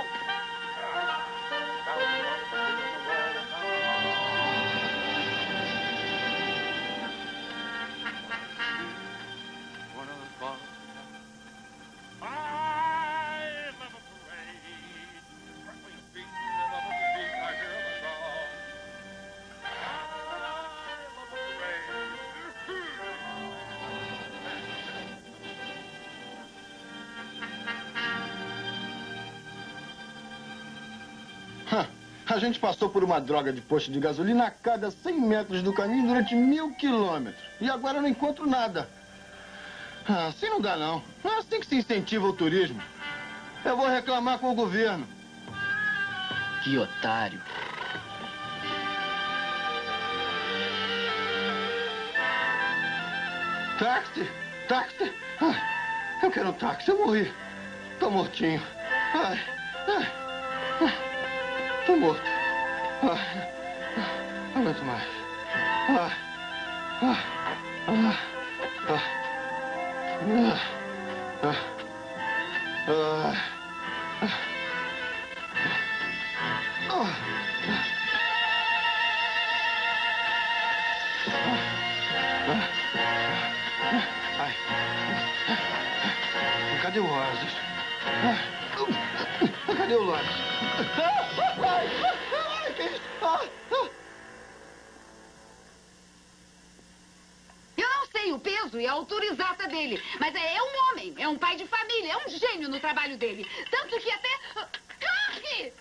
A gente passou por uma droga de posto de gasolina a cada 100 metros do caminho durante 1000 quilômetros. E agora eu não encontro nada. Assim não dá, não. Não é assim que se incentiva o turismo. Eu vou reclamar com o governo. Que otário. Táxi! Táxi! Ai, eu quero um táxi, eu morri. Tô mortinho. Ai, ai, ai. Tô morto. Não aguento mais. cadê o Rosas? Cadê o Lopes? Eu não sei o peso e a altura exata dele, mas é um homem, é um pai de família, é um gênio no trabalho dele. Tanto que até... Clark!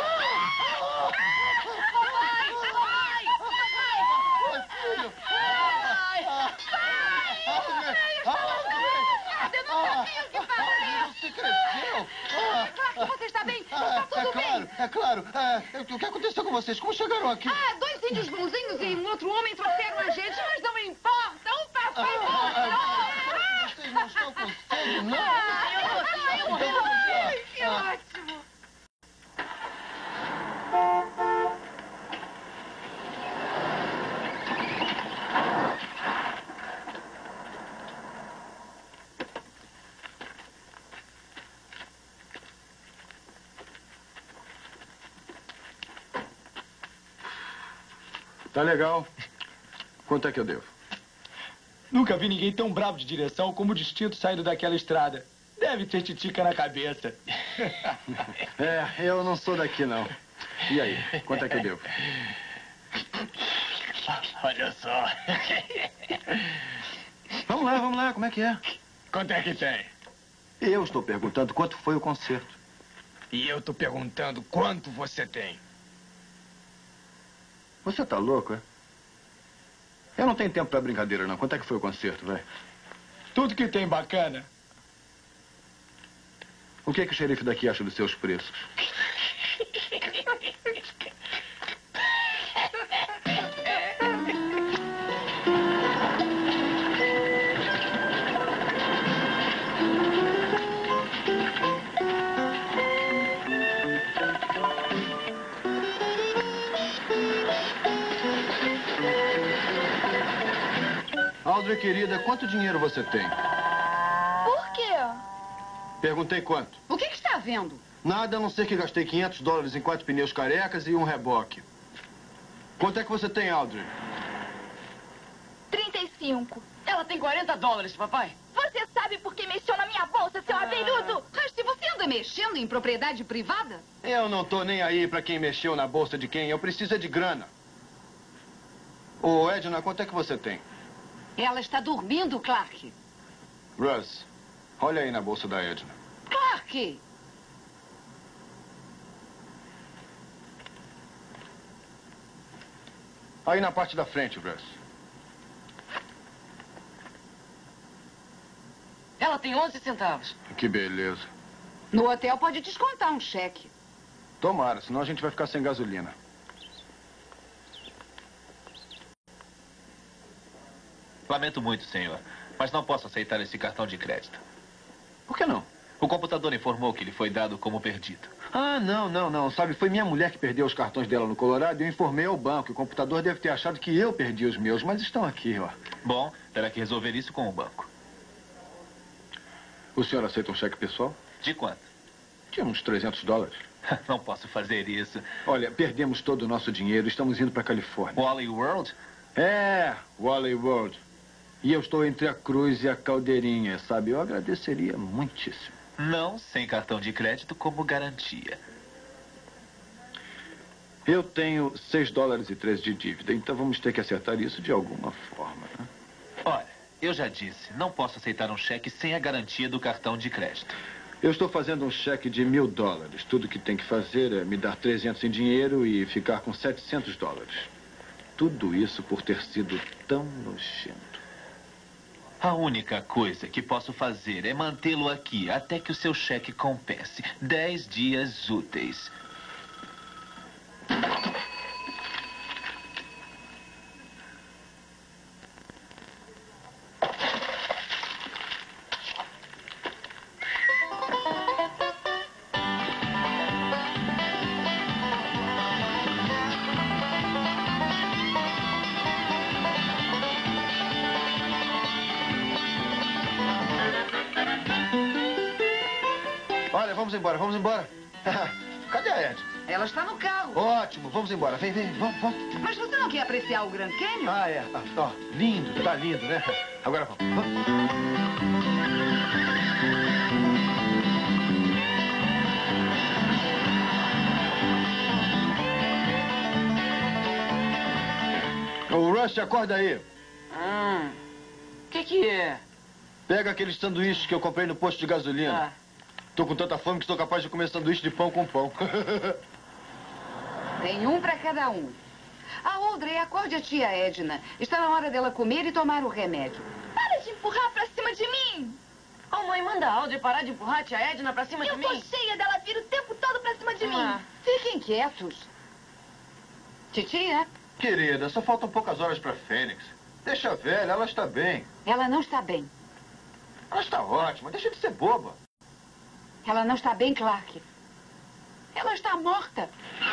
Você está bem? Está tudo bem? É claro. O que aconteceu com vocês? Como chegaram aqui? 2 índios bonzinhos e um outro homem trouxeram a gente, mas não importa. Um papai Vocês não estão com sede, não? Que ótimo. Tá legal. Quanto é que eu devo? Nunca vi ninguém tão bravo de direção como o distinto saindo daquela estrada. Deve ter titica na cabeça. Eu não sou daqui, não. E aí, quanto é que eu devo? Olha só. Vamos lá, como é que é? Quanto é que tem? Eu estou perguntando quanto foi o concerto. E eu tô perguntando quanto você tem. Você tá louco, é? Eu não tenho tempo pra brincadeira, não. Quanto é que foi o concerto, vai? Tudo que tem bacana. O que o xerife daqui acha dos seus preços? Audrey, querida, quanto dinheiro você tem? Por quê? Perguntei quanto. O que está vendo? Nada, a não ser que gastei $500 em 4 pneus carecas e um reboque. Quanto é que você tem, Audrey? 35. Ela tem $40, papai. Você sabe por que mexeu na minha bolsa, seu abelhudo? Mas se você anda mexendo em propriedade privada? Eu não tô nem aí pra quem mexeu na bolsa de quem. Eu preciso é de grana. Ô, Edna, quanto é que você tem? Ela está dormindo, Clark. Russ, olha aí na bolsa da Edna. Clark! Aí na parte da frente, Russ. Ela tem 11 centavos. Que beleza. No hotel pode descontar um cheque. Tomara, senão a gente vai ficar sem gasolina. Lamento muito, senhor, mas não posso aceitar esse cartão de crédito. Por que não? O computador informou que ele foi dado como perdido. Ah, não. Sabe, foi minha mulher que perdeu os cartões dela no Colorado e eu informei ao banco. O computador deve ter achado que eu perdi os meus, mas estão aqui, ó. Bom, terá que resolver isso com o banco. O senhor aceita um cheque pessoal? De quanto? De uns $300. Não posso fazer isso. Olha, perdemos todo o nosso dinheiro. Estamos indo para a Califórnia. Wally World? Wally World. E eu estou entre a Cruz e a Caldeirinha, sabe? Eu agradeceria muitíssimo. Não sem cartão de crédito como garantia. Eu tenho $6,13 de dívida, então vamos ter que acertar isso de alguma forma, né? Olha, eu já disse, não posso aceitar um cheque sem a garantia do cartão de crédito. Eu estou fazendo um cheque de $1.000. Tudo que tem que fazer é me dar 300 em dinheiro e ficar com $700. Tudo isso por ter sido tão nojento. A única coisa que posso fazer é mantê-lo aqui até que o seu cheque compense. 10 dias úteis. Vamos embora. Cadê a Ed? Ela está no carro. Ótimo, vamos embora. Vem, vamos. Mas você não quer apreciar o Grand Canyon? Lindo, tá lindo, né? Agora vamos. Rush, acorda aí. O que é? Pega aqueles sanduíches que eu comprei no posto de gasolina. Tô com tanta fome que estou capaz de comer sanduíche de pão com pão. Tem um para cada um. Audrey, acorde a tia Edna. Está na hora dela comer e tomar o remédio. Para de empurrar pra cima de mim! Mãe, manda a Audrey parar de empurrar a tia Edna pra cima de mim. Eu tô cheia dela, vira o tempo todo pra cima de mim. Fiquem quietos. Titia? Querida, só faltam poucas horas para Fênix. Deixa a velha, ela está bem. Ela não está bem. Ela está ótima, deixa de ser boba. Ela não está bem, Clark. Ela está morta.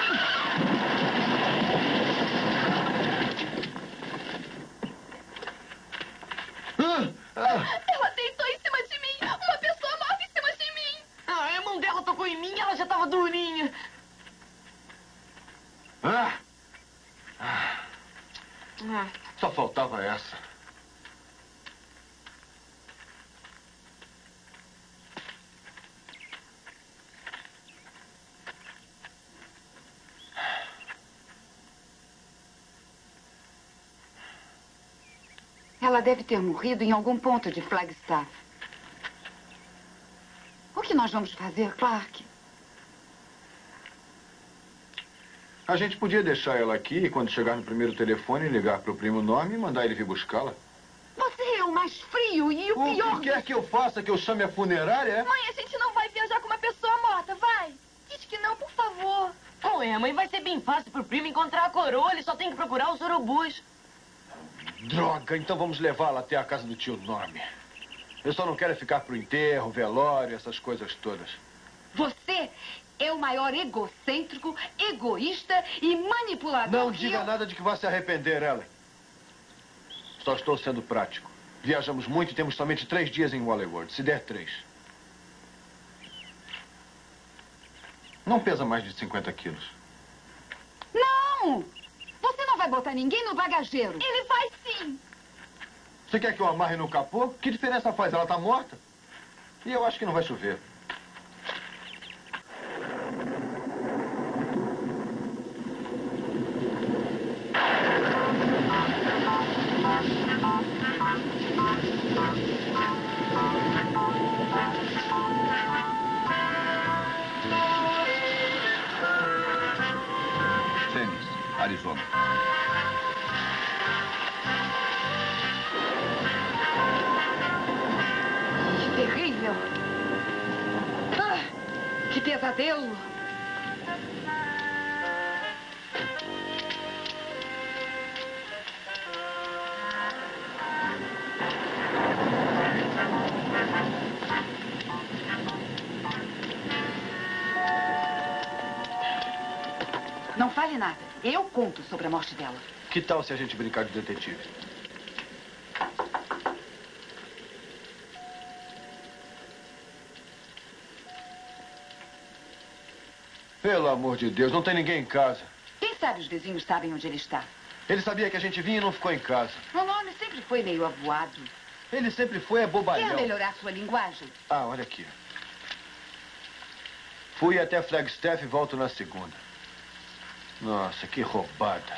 Ela deitou em cima de mim. Uma pessoa morta em cima de mim. A mão dela tocou em mim e ela já estava durinha. Só faltava essa. Ela deve ter morrido em algum ponto de Flagstaff. O que nós vamos fazer, Clark? A gente podia deixar ela aqui e quando chegar no primeiro telefone, ligar para o primo Norm e mandar ele vir buscá-la. Você é o mais frio e o pior... O que quer que eu faça? Que eu chame a funerária? Mãe, a gente não vai viajar com uma pessoa morta, vai. Diz que não, por favor. Mãe, vai ser bem fácil pro primo encontrar a coroa. Ele só tem que procurar os urubus. Droga, então vamos levá-la até a casa do tio Norm. Eu só não quero ficar pro enterro, velório, essas coisas todas. Você é o maior egocêntrico, egoísta e manipulador. Não diga nada de que vai se arrepender, Ellen. Só estou sendo prático. Viajamos muito e temos somente 3 dias em Hollywood. Se der 3. Não pesa mais de 50 quilos. Não! Você não vai botar ninguém no bagageiro. Ele vai sim. Você quer que eu amarre no capô? Que diferença faz? Ela tá morta? E eu acho que não vai chover. Phoenix, Arizona. Que terrível. Que pesadelo. Não fale nada. Eu conto sobre a morte dela. Que tal se a gente brincar de detetive? Pelo amor de Deus, não tem ninguém em casa. Quem sabe os vizinhos sabem onde ele está. Ele sabia que a gente vinha e não ficou em casa. O nome sempre foi meio avoado. Ele sempre foi bobalhão. Quer melhorar sua linguagem? Ah, olha aqui. Fui até Flagstaff e volto na segunda. Nossa, que roubada.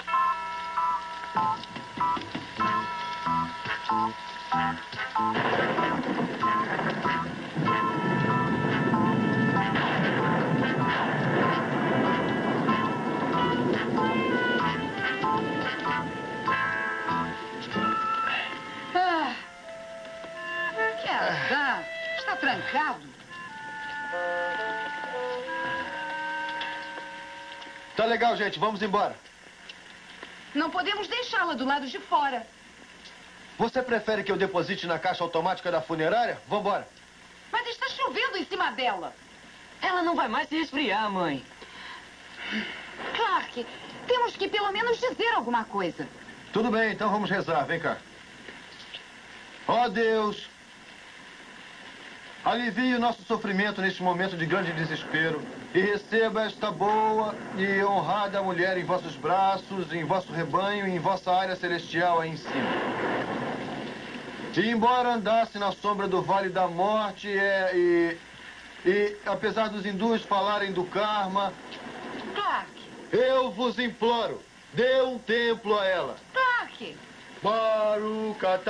Que azar. Está trancado. Tá legal, gente. Vamos embora. Não podemos deixá-la do lado de fora. Você prefere que eu deposite na caixa automática da funerária? Vambora. Mas está chovendo em cima dela. Ela não vai mais se resfriar, mãe. Clark, temos que pelo menos dizer alguma coisa. Tudo bem, então vamos rezar. Vem cá. Ó Deus, alivie o nosso sofrimento neste momento de grande desespero e receba esta boa e honrada mulher em vossos braços, em vosso rebanho e em vossa área celestial aí em cima. E embora andasse na sombra do vale da morte e apesar dos hindus falarem do karma, Clark. eu vos imploro, dê um templo a ela. Clark. Clark! Baruch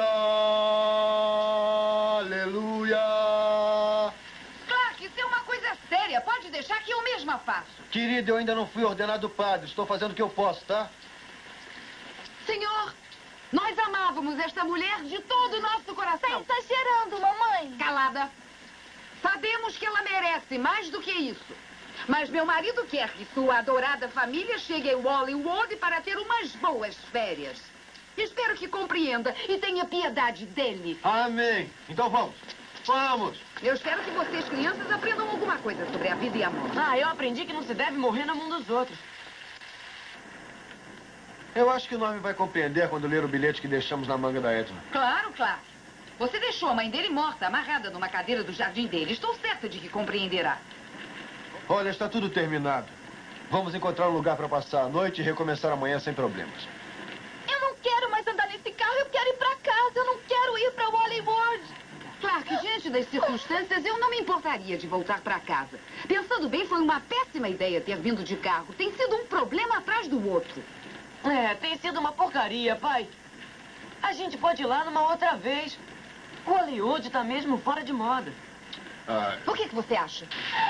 aleluia! Clark, isso é uma coisa séria. Pode deixar que eu mesma faço. Querida, eu ainda não fui ordenado padre. Estou fazendo o que eu posso, tá? Senhor, nós amávamos esta mulher de todo o nosso coração. Tá exagerando, mamãe. Calada. Sabemos que ela merece mais do que isso. Mas meu marido quer que sua adorada família chegue em Hollywood para ter umas boas férias. Espero que compreenda e tenha piedade dele. Amém. Então vamos. Vamos. Eu espero que vocês, crianças, aprendam alguma coisa sobre a vida e a morte. Ah, eu aprendi que não se deve morrer na mão dos outros. Eu acho que o nome vai compreender quando ler o bilhete que deixamos na manga da Edna. Claro, claro. Você deixou a mãe dele morta, amarrada numa cadeira do jardim dele. Estou certa de que compreenderá. Olha, está tudo terminado. Vamos encontrar um lugar para passar a noite e recomeçar amanhã sem problemas. Eu não quero mais andar nesse carro, eu quero ir pra casa, eu não quero ir pra Hollywood. Clark, diante das circunstâncias, eu não me importaria de voltar para casa. Pensando bem, foi uma péssima ideia ter vindo de carro. Tem sido um problema atrás do outro. É, tem sido uma porcaria, pai. A gente pode ir lá numa outra vez. Hollywood tá mesmo fora de moda. O que você acha?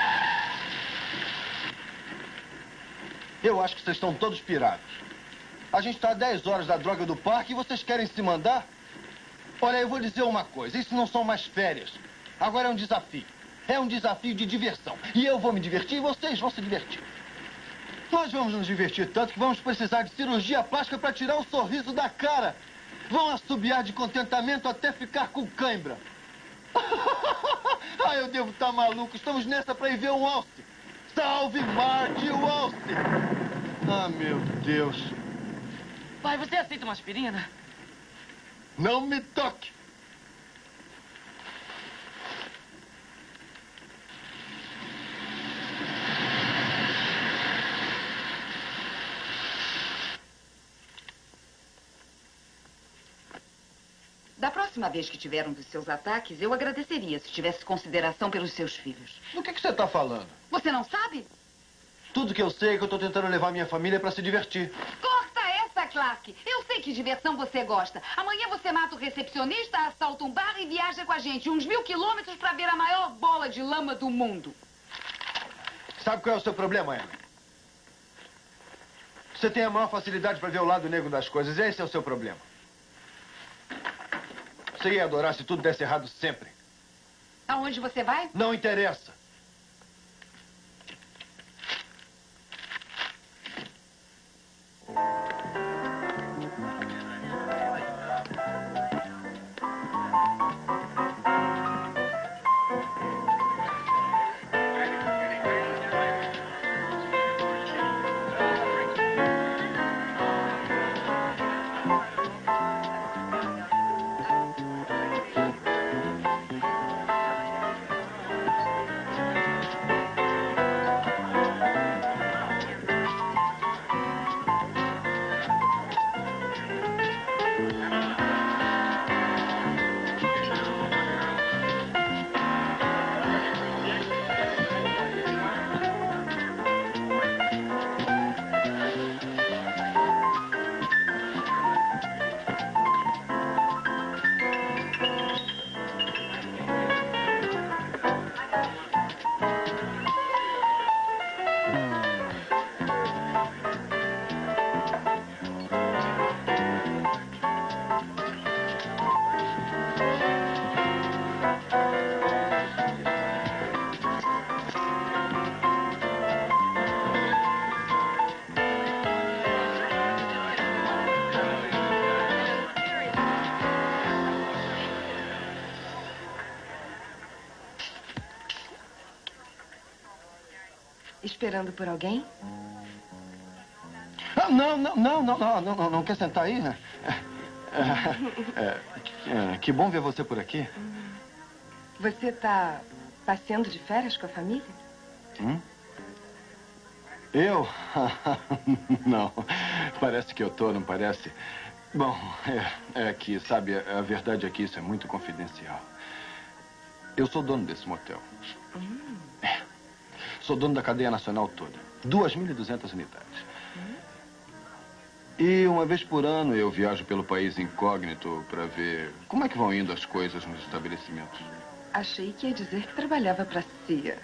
Eu acho que vocês estão todos pirados. A gente está a 10 horas da droga do parque e vocês querem se mandar? Olha, eu vou dizer uma coisa. Isso não são mais férias. Agora é um desafio. É um desafio de diversão. E eu vou me divertir e vocês vão se divertir. Nós vamos nos divertir tanto que vamos precisar de cirurgia plástica para tirar o sorriso da cara. Vão assobiar de contentamento até ficar com cãibra. Ah, eu devo estar maluco. Estamos nessa para ir ver um alce. Salve, Marty Walsh! Ah, meu Deus. Pai, você aceita uma aspirina? Não me toque! Da próxima vez que tiver um dos seus ataques, eu agradeceria se tivesse consideração pelos seus filhos. Do que você está falando? Você não sabe? Tudo que eu sei é que eu estou tentando levar minha família para se divertir. Corta essa, Clark. Eu sei que diversão você gosta. Amanhã você mata o recepcionista, assalta um bar e viaja com a gente uns 1000 quilômetros para ver a maior bola de lama do mundo. Sabe qual é o seu problema, Ellen? Você tem a maior facilidade para ver o lado negro das coisas. Esse é o seu problema. Você ia adorar se tudo desse errado sempre. Aonde você vai? Não interessa. Esperando por alguém? Ah, não quer sentar aí? Que bom ver você por aqui. Você está passeando de férias com a família? Eu? Não. Parece que eu tô, não parece? Bom, é que, sabe, a verdade é que isso é muito confidencial. Eu sou dono desse motel. Sou dono da cadeia nacional toda. 2.200 unidades. E uma vez por ano eu viajo pelo país incógnito para ver como é que vão indo as coisas nos estabelecimentos. Achei que ia dizer que trabalhava para a CIA.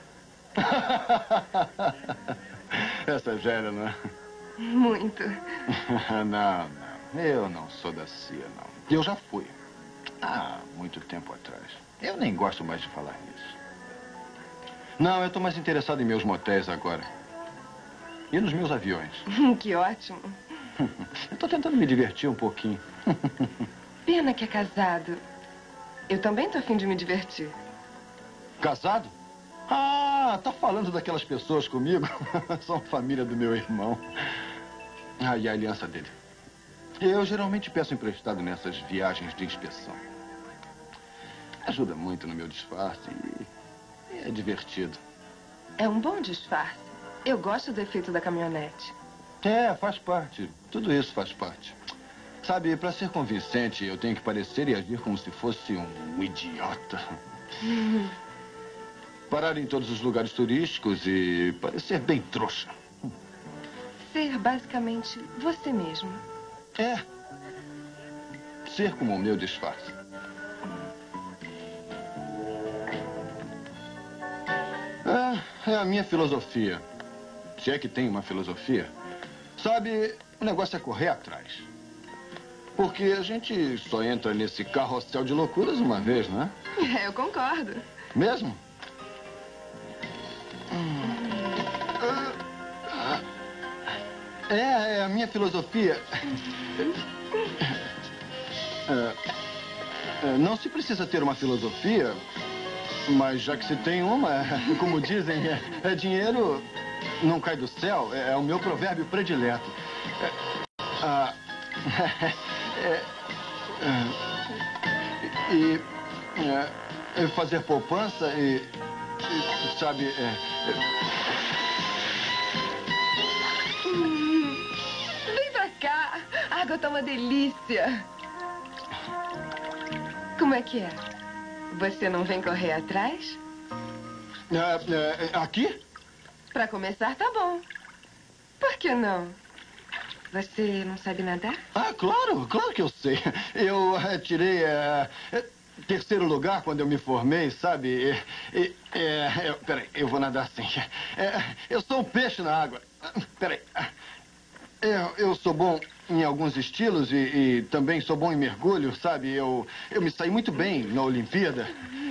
Essa é velha, não é? Muito. Não. Eu não sou da CIA, não. Eu já fui. Há muito tempo atrás. Eu nem gosto mais de falar nisso. Não, eu estou mais interessado em meus motéis agora. E nos meus aviões. Que ótimo. Eu estou tentando me divertir um pouquinho. Pena que é casado. Eu também tô a fim de me divertir. Casado? Ah, tá falando daquelas pessoas comigo? São família do meu irmão. Ah, e a aliança dele. Eu geralmente peço emprestado nessas viagens de inspeção. Ajuda muito no meu disfarce e é divertido. É um bom disfarce. Eu gosto do efeito da caminhonete. É, faz parte. Tudo isso faz parte. Sabe, para ser convincente, eu tenho que parecer e agir como se fosse um idiota. Parar em todos os lugares turísticos e parecer bem trouxa. Ser basicamente você mesmo. É. Ser como o meu disfarce. É a minha filosofia. Se é que tem uma filosofia. Sabe, o negócio é correr atrás. Porque a gente só entra nesse carrossel de loucuras uma vez, não é? É, eu concordo. Mesmo? É a minha filosofia. Não se precisa ter uma filosofia, mas já que se tem uma, como dizem, dinheiro não cai do céu. É o meu provérbio predileto. Fazer poupança e sabe... Vem pra cá. A água tá uma delícia. Como é que é? Você não vem correr atrás? Aqui? Pra começar, tá bom. Por que não? Você não sabe nadar? Ah, claro que eu sei. Eu tirei terceiro lugar quando eu me formei, sabe? Peraí, eu vou nadar assim. Eu sou um peixe na água. Peraí. Eu sou bom em alguns estilos e também sou bom em mergulho, sabe? Eu me saí muito bem na Olimpíada.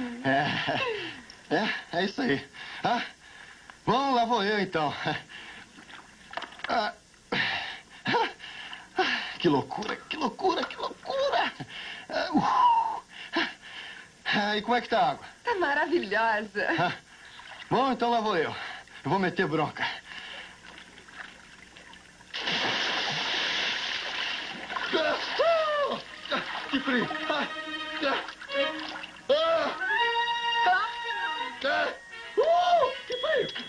É isso aí. Bom, lá vou eu, então. Que loucura, que loucura, que loucura! E como é que tá a água? Tá maravilhosa. Bom, então lá vou eu. Eu vou meter bronca. Que frio! Que frio!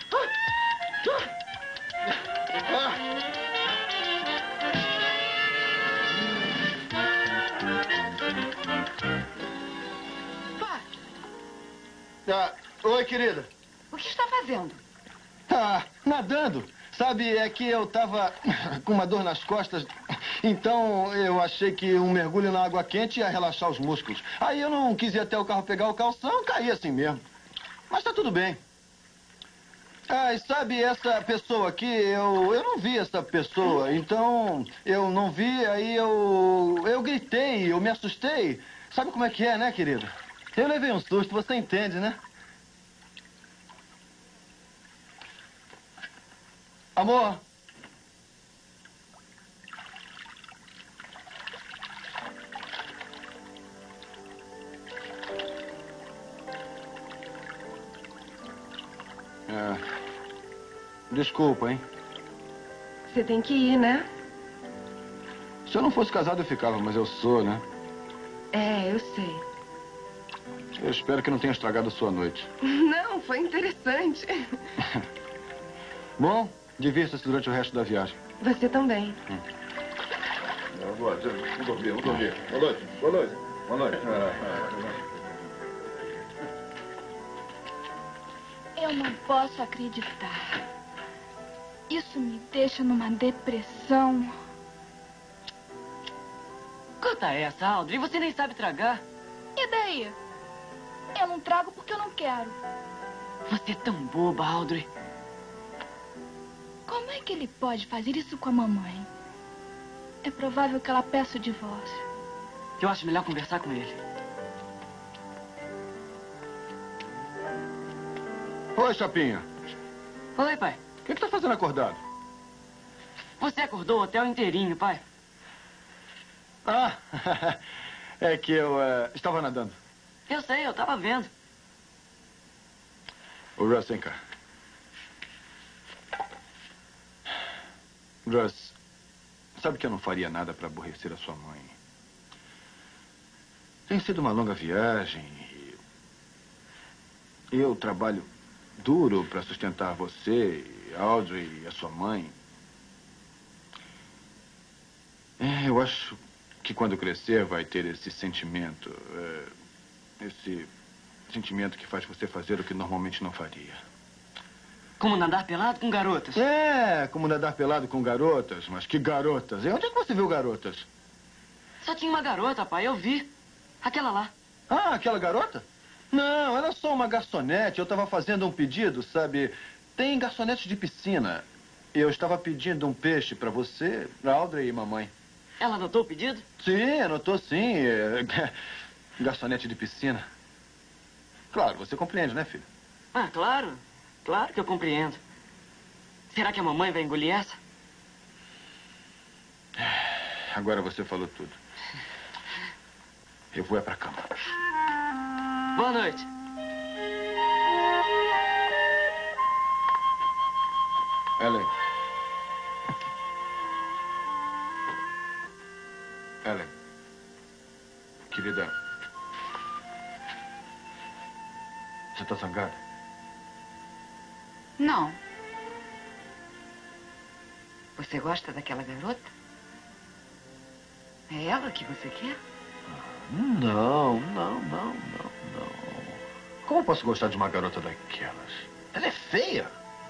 Oi, querida. O que está fazendo? Nadando. Sabe, é que eu tava com uma dor nas costas, então eu achei que um mergulho na água quente ia relaxar os músculos. Aí eu não quis ir até o carro pegar o calção, caí assim mesmo. Mas tá tudo bem. E sabe, essa pessoa aqui, eu não vi essa pessoa, então eu não vi, aí eu gritei, eu me assustei. Sabe como é que é, né, querida? Eu levei um susto, você entende, né? Amor. Desculpa, hein? Você tem que ir, né? Se eu não fosse casado, eu ficava, mas eu sou, né? Eu sei. Eu espero que não tenha estragado a sua noite. Não, foi interessante. Bom, divirta-se durante o resto da viagem. Você também. Vou dormir. Boa noite. Eu não posso acreditar. Isso me deixa numa depressão. Corta essa, Audrey. Você nem sabe tragar. E daí? Eu não trago porque eu não quero. Você é tão boba, Audrey. Como é que ele pode fazer isso com a mamãe? É provável que ela peça o divórcio. Eu acho melhor conversar com ele. Oi, Chapinha. Oi, pai. O que tá fazendo acordado? Você acordou o hotel inteirinho, pai. Ah, é que eu estava nadando. Eu sei, eu tava vendo. Ô, Russ, vem cá. Russ, sabe que eu não faria nada para aborrecer a sua mãe. Tem sido uma longa viagem e eu trabalho duro para sustentar você, Audrey e a sua mãe. Eu acho que quando crescer vai ter esse sentimento. Esse sentimento que faz você fazer o que normalmente não faria. Como nadar pelado com garotas? É, como nadar pelado com garotas. Mas que garotas? E onde é que você viu garotas? Só tinha uma garota, pai. Eu vi. Aquela lá. Ah, aquela garota? Não, era só uma garçonete. Eu estava fazendo um pedido, sabe? Tem garçonete de piscina. Eu estava pedindo um peixe para você, para Audrey e mamãe. Ela anotou o pedido? Sim, anotou sim. Garçonete de piscina. Claro, você compreende, né, filho? Ah, claro. Claro que eu compreendo. Será que a mamãe vai engolir essa? Agora você falou tudo. Eu vou pra cama. Boa noite. Ellen. Ellen. Querida. Você tá zangada? Não. Você gosta daquela garota? É ela que você quer? Não. Como posso gostar de uma garota daquelas? Ela é feia.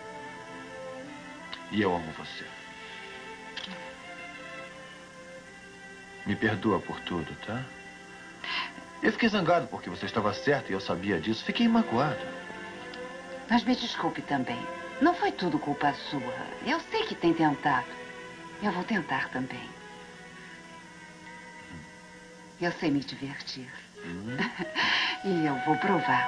E eu amo você. Me perdoa por tudo, tá? Eu fiquei zangado porque você estava certa e eu sabia disso. Fiquei magoado. Mas me desculpe também. Não foi tudo culpa sua. Eu sei que tem tentado. Eu vou tentar também. Eu sei me divertir. E eu vou provar.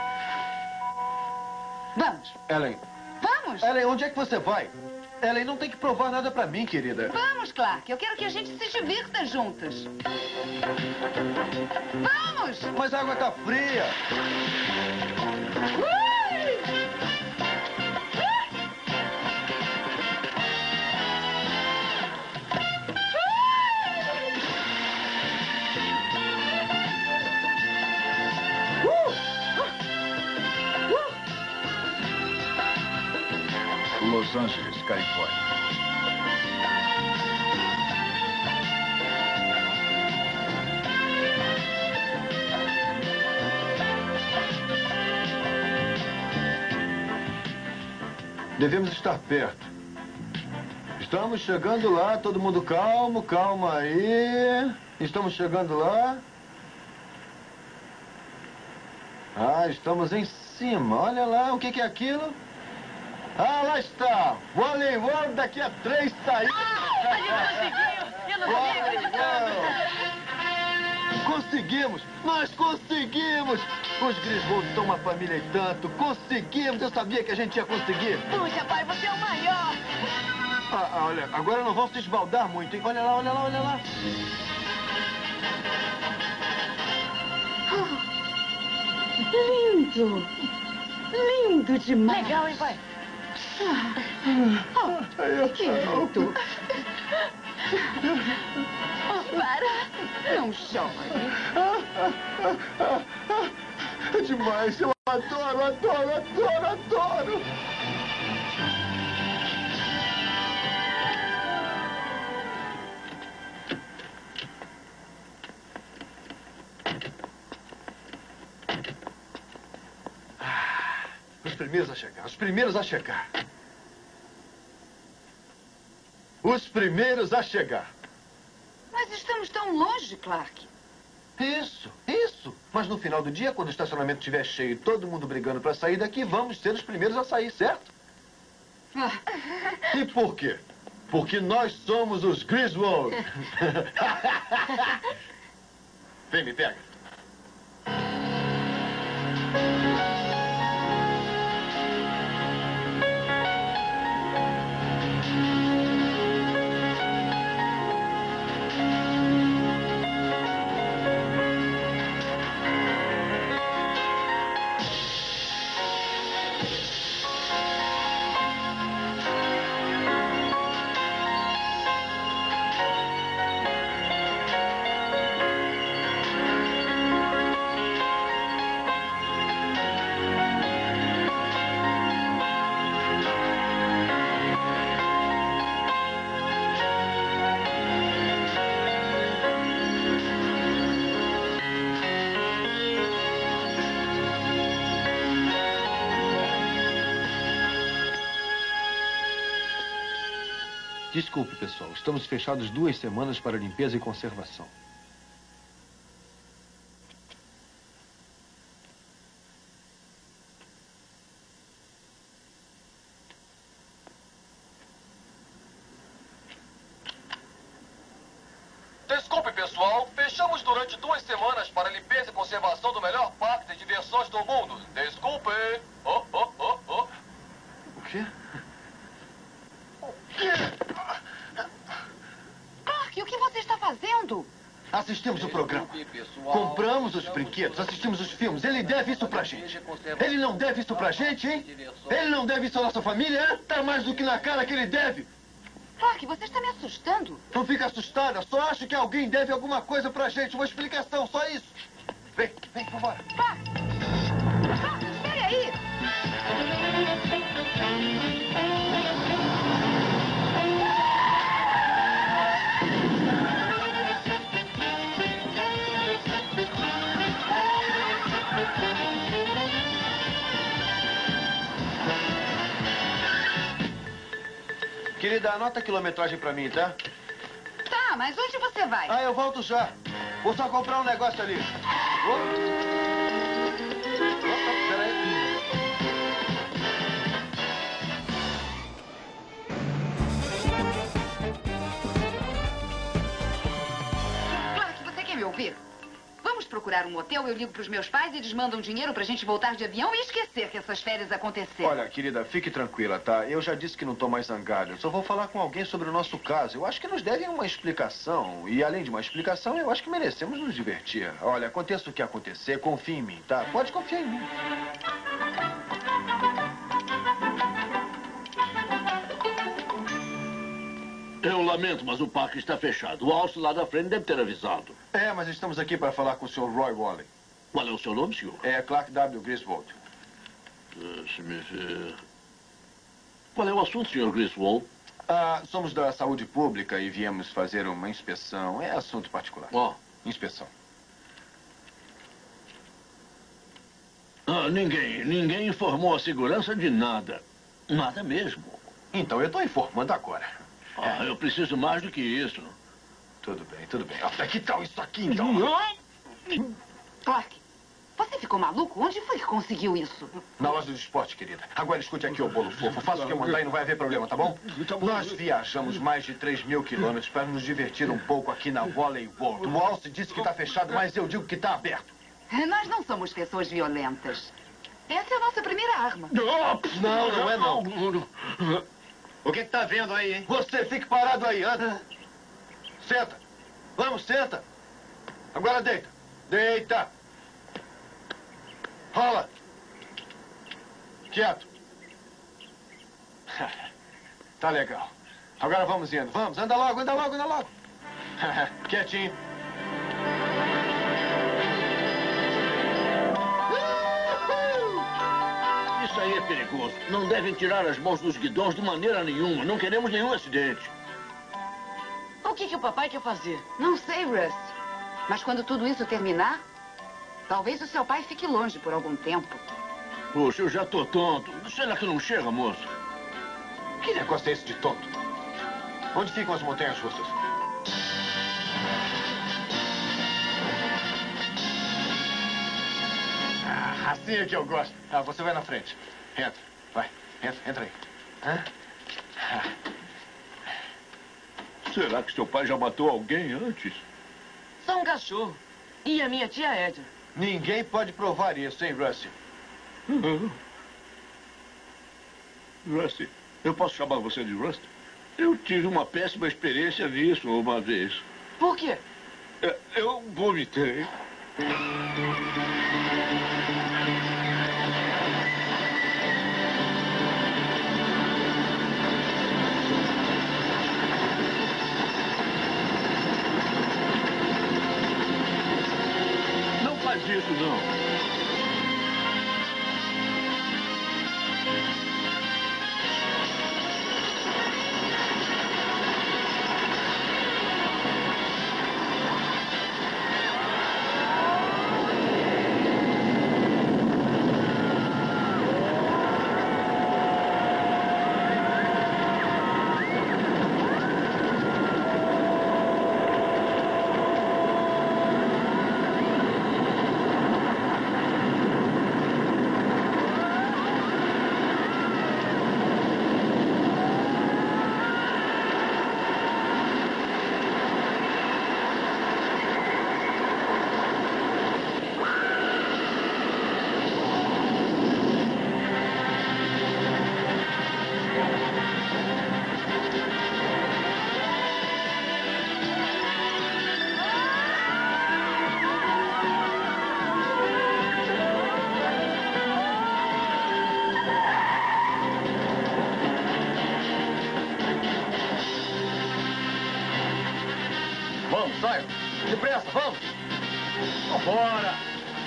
Vamos. Ellen. Vamos. Ellen, onde é que você vai? Ellen, não tem que provar nada pra mim, querida. Vamos, Clark. Eu quero que a gente se divirta juntos. Vamos! Mas a água tá fria. Los Angeles, Califórnia. Devemos estar perto. Estamos chegando lá, todo mundo calmo, calma aí. Estamos chegando lá. Ah, estamos em cima. Olha lá, o que é aquilo? Ah, lá está! Wally World daqui a 3 saídas! A gente conseguiu! Eu não tô nem acreditando! Conseguimos! Nós conseguimos! Os Griswold são uma família e tanto! Conseguimos! Eu sabia que a gente ia conseguir! Puxa, pai, você é o maior! Olha, agora não vão se esbaldar muito, hein? Olha lá, olha lá, olha lá! Lindo! Lindo demais! Legal, hein, pai? Que lindo! Para! Não chore! É demais! Eu adoro, adoro, adoro, adoro! Os primeiros a chegar, os primeiros a chegar. Os primeiros a chegar. Mas estamos tão longe, Clark. Isso. Mas no final do dia, quando o estacionamento estiver cheio e todo mundo brigando para sair daqui, vamos ser os primeiros a sair, certo? E por quê? Porque nós somos os Griswold. Vem, me pega. Desculpe, pessoal. Estamos fechados 2 semanas para limpeza e conservação. Desculpe, pessoal. Fechamos durante 2 semanas para limpeza e conservação do melhor parque de diversões do mundo. Desculpe. O quê? Clark, o que você está fazendo? Assistimos o programa. Compramos os brinquedos, assistimos os filmes. Ele deve isso pra gente. Ele não deve isso pra gente, hein? Ele não deve isso à nossa família, hein? Tá mais do que na cara que ele deve. Clark, você está me assustando. Não fica assustada, só acho que alguém deve alguma coisa pra gente. Uma explicação, só isso. Vem, vambora. Clark, espere aí. Querida, anota a quilometragem pra mim, tá? Tá, mas onde você vai? Ah, eu volto já. Vou só comprar um negócio ali. Peraí. Clark, você quer me ouvir? Vamos procurar um hotel, eu ligo pros meus pais e eles mandam dinheiro pra gente voltar de avião e esquecer que essas férias aconteceram. Olha, querida, fique tranquila, tá? Eu já disse que não tô mais zangado. Eu só vou falar com alguém sobre o nosso caso. Eu acho que nos devem uma explicação. E além de uma explicação, eu acho que merecemos nos divertir. Olha, aconteça o que acontecer, confie em mim, tá? Pode confiar em mim. Eu lamento, mas o parque está fechado. O Alce lá da frente deve ter avisado. É, mas estamos aqui para falar com o Sr. Roy Wally. Qual é o seu nome, senhor? É Clark W. Griswold. Deixe-me ver. Qual é o assunto, Sr. Griswold? Somos da saúde pública e viemos fazer uma inspeção. É assunto particular. Inspeção. Ninguém informou a segurança de nada. Nada mesmo. Então eu estou informando agora. Eu preciso mais do que isso. Tudo bem, tudo bem. Que tal isso aqui, então? Clark, você ficou maluco? Onde foi que conseguiu isso? Na loja do esporte, querida. Agora escute aqui, ô bolo fofo. Faça o que eu mandar e não vai haver problema, tá bom? Nós viajamos mais de 3.000 quilômetros para nos divertir um pouco aqui na Volley World. O Alce disse que está fechado, mas eu digo que está aberto. Nós não somos pessoas violentas. Essa é a nossa primeira arma. Não é não. O que está vendo aí, hein? Você fique parado aí, anda. Senta. Vamos, senta. Agora deita. Deita. Rola. Quieto. Tá legal. Agora vamos indo. Vamos, anda logo, anda logo, anda logo. Quietinho. Isso aí é perigoso. Não devem tirar as mãos dos guidões de maneira nenhuma. Não queremos nenhum acidente. O que o papai quer fazer? Não sei, Russ. Mas quando tudo isso terminar, talvez o seu pai fique longe por algum tempo. Poxa, eu já tô tonto. Será que não chega, moço? Que negócio é esse de tonto? Onde ficam as montanhas russas? Assim é que eu gosto. Você vai na frente. Entra. Vai. Entra aí. Será que seu pai já matou alguém antes? Só um cachorro. E a minha tia Edna. Ninguém pode provar isso, hein, Rusty? Rusty, eu posso chamar você de Rusty? Eu tive uma péssima experiência nisso uma vez. Por quê? Eu vomitei. Não faz isso, não. Vamos, saiam. Depressa, vamos. Vambora.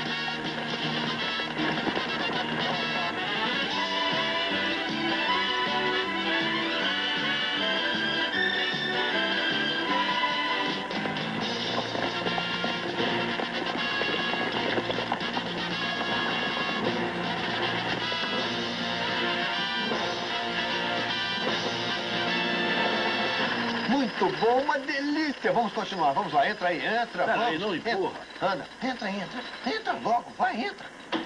Muito bom, uma delícia. Vamos continuar, vamos lá. Entra aí, entra. Peraí, vamos. não empurra. Anda, entra. Entra logo, vai, entra.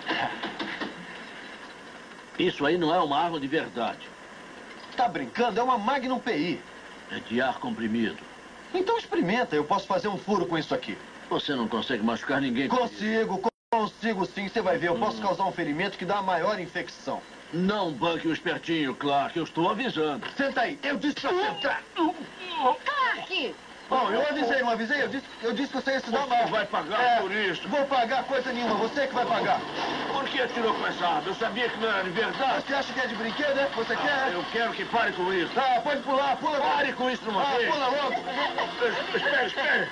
Isso aí não é uma arma de verdade. Tá brincando? É uma Magnum PI. É de ar comprimido. Então experimenta, eu posso fazer um furo com isso aqui. Você não consegue machucar ninguém com isso. Consigo sim, você vai ver. Eu posso causar um ferimento que dá a maior infecção. Não banque o espertinho, Clark. Eu estou avisando. Senta aí, eu disse pra sentar. Clark! Bom, eu avisei, não avisei? Eu disse que você ia se dar mal. Você vai pagar por isso. Vou pagar coisa nenhuma, você que vai pagar. Por que atirou com essa arma? Eu sabia que não era de verdade. Você acha que é de brinquedo, né? Você quer? Eu quero que pare com isso. Tá, pode pular, pula. Pare com isso numa vez. Pula logo. Espere.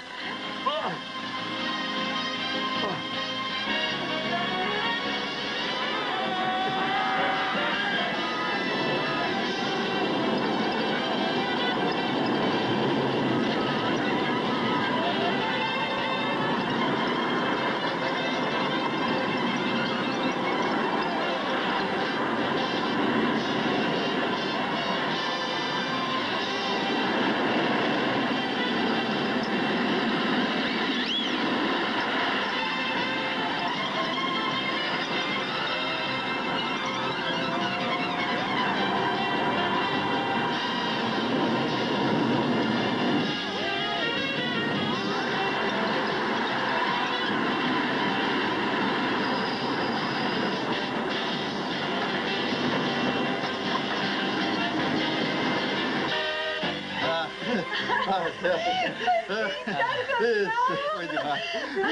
Isso, foi demais.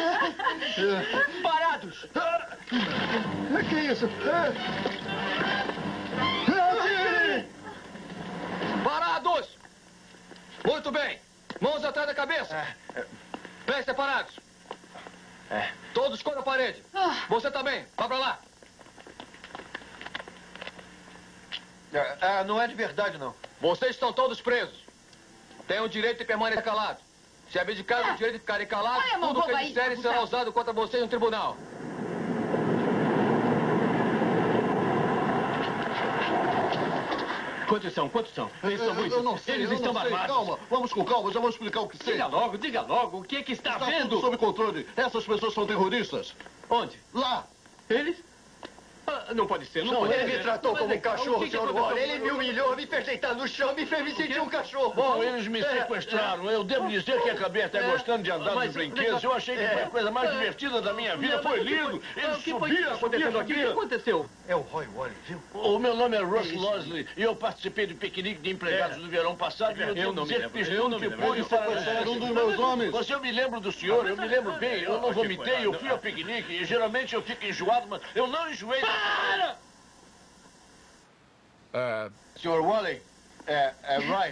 Parados! Que isso? Parados! Muito bem. Mãos atrás da cabeça. Pés separados. Todos contra a parede. Você também. Vá pra lá. Não é de verdade, não. Vocês estão todos presos. Têm o direito de permanecer calados. Se abdicarem do direito de ficarem calados, tudo o que disserem será usado contra vocês no tribunal. Quantos são? Eles são muitos. Eu não sei. Eles estão armados. Calma, vamos com calma, já vou explicar o que sei. Diga logo, o que é que está vendo? Tudo sob controle. Essas pessoas são terroristas. Onde? Lá. Eles? Não pode ser, não pode ser. Ele me tratou como um cachorro, Sr. Wally. Ele me humilhou, me fez deitar no chão, me fez me sentir um cachorro. Bom, eles me sequestraram. Eu devo dizer que acabei até gostando de andar nos brinquedos. Eu achei que foi a coisa mais divertida da minha vida. Foi lindo. Eles subiam. O que aconteceu? É o Roy Wally, viu? O meu nome é Russ Losley e eu participei do piquenique de empregados do verão passado. E eu não me lembro. Eu não me lembro. Era um dos meus homens. Você, eu me lembro do senhor. Eu me lembro bem. Eu não vomitei. Eu fui ao piquenique. E geralmente eu fico enjoado, mas eu não enjoei. Para! Sr. Wally, Roy,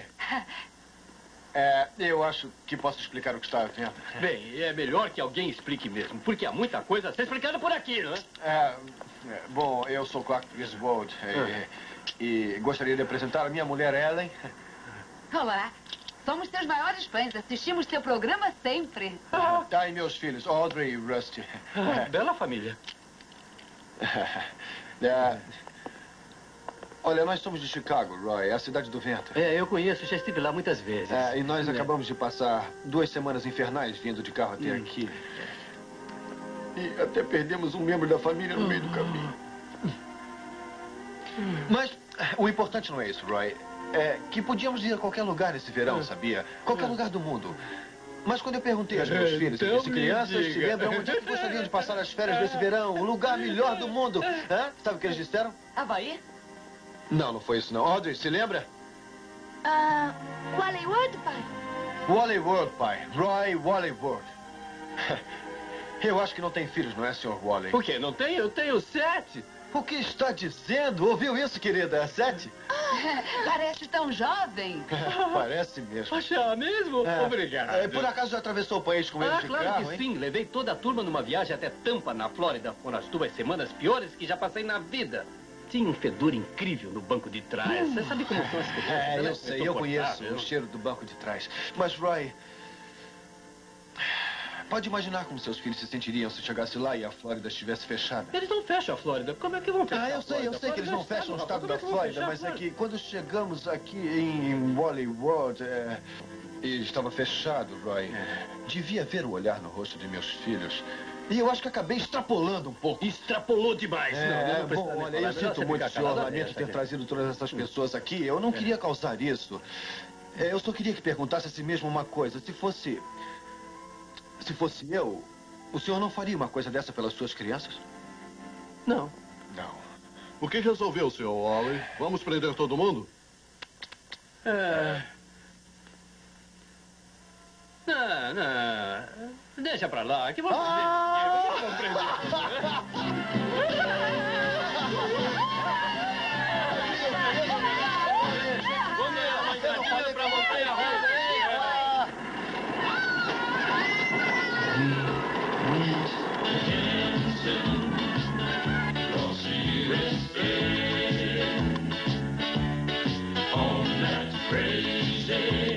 eu acho que posso explicar o que está havendo. Bem, é melhor que alguém explique mesmo, porque há muita coisa a ser explicada por aqui, não é? Bom, eu sou Clark Griswold e gostaria de apresentar a minha mulher, Ellen. Olá, somos seus maiores fãs, assistimos seu programa sempre. Tá, e meus filhos, Audrey e Rusty. Bela família. Olha, nós somos de Chicago, Roy, a cidade do vento. Eu conheço, já estive lá muitas vezes. E nós acabamos de passar 2 semanas infernais vindo de carro até aqui. E até perdemos um membro da família no meio do caminho. Mas o importante não é isso, Roy. É que podíamos ir a qualquer lugar esse verão, sabia? Qualquer lugar do mundo. Mas quando eu perguntei aos meus filhos, eu disse, crianças, se lembram onde é que gostariam de passar as férias desse verão? O lugar melhor do mundo. Sabe o que eles disseram? Havaí? Não foi isso, não. Audrey, se lembra? Wally World, pai? Wally World, pai. Roy Wally World. Eu acho que não tem filhos, não é, Sr. Wally? O quê? Não tem? Eu tenho 7. O que está dizendo? Ouviu isso, querida? 7? Parece tão jovem. Parece mesmo. Acha mesmo? Obrigado. Por acaso já atravessou o país com eles de claro carro, que hein? sim. Levei toda a turma numa viagem até Tampa, na Flórida. Foram as 2 semanas piores que já passei na vida. Tinha um fedor incrível no banco de trás. Você sabe como são as crianças? Eu sei, eu conheço o cheiro do banco de trás. Mas, Roy, pode imaginar como seus filhos se sentiriam se chegasse lá e a Flórida estivesse fechada. Eles não fecham a Flórida. Como é que vão fechar? Eu sei que eles não fecham o estado da Flórida, mas é que quando chegamos aqui em Wally World, e estava fechado, Roy. Devia ver o olhar no rosto de meus filhos. E eu acho que acabei extrapolando um pouco. Extrapolou demais. Bom, olha, eu sinto muito, senhor. Lamento ter trazido todas essas pessoas aqui. Eu não queria causar isso. Eu só queria que perguntasse a si mesmo uma coisa. Se fosse eu, o senhor não faria uma coisa dessa pelas suas crianças? Não. O que resolveu, Sr. Wally? Vamos prender todo mundo? Não. Deixa pra lá, que vamos prender. On that crazy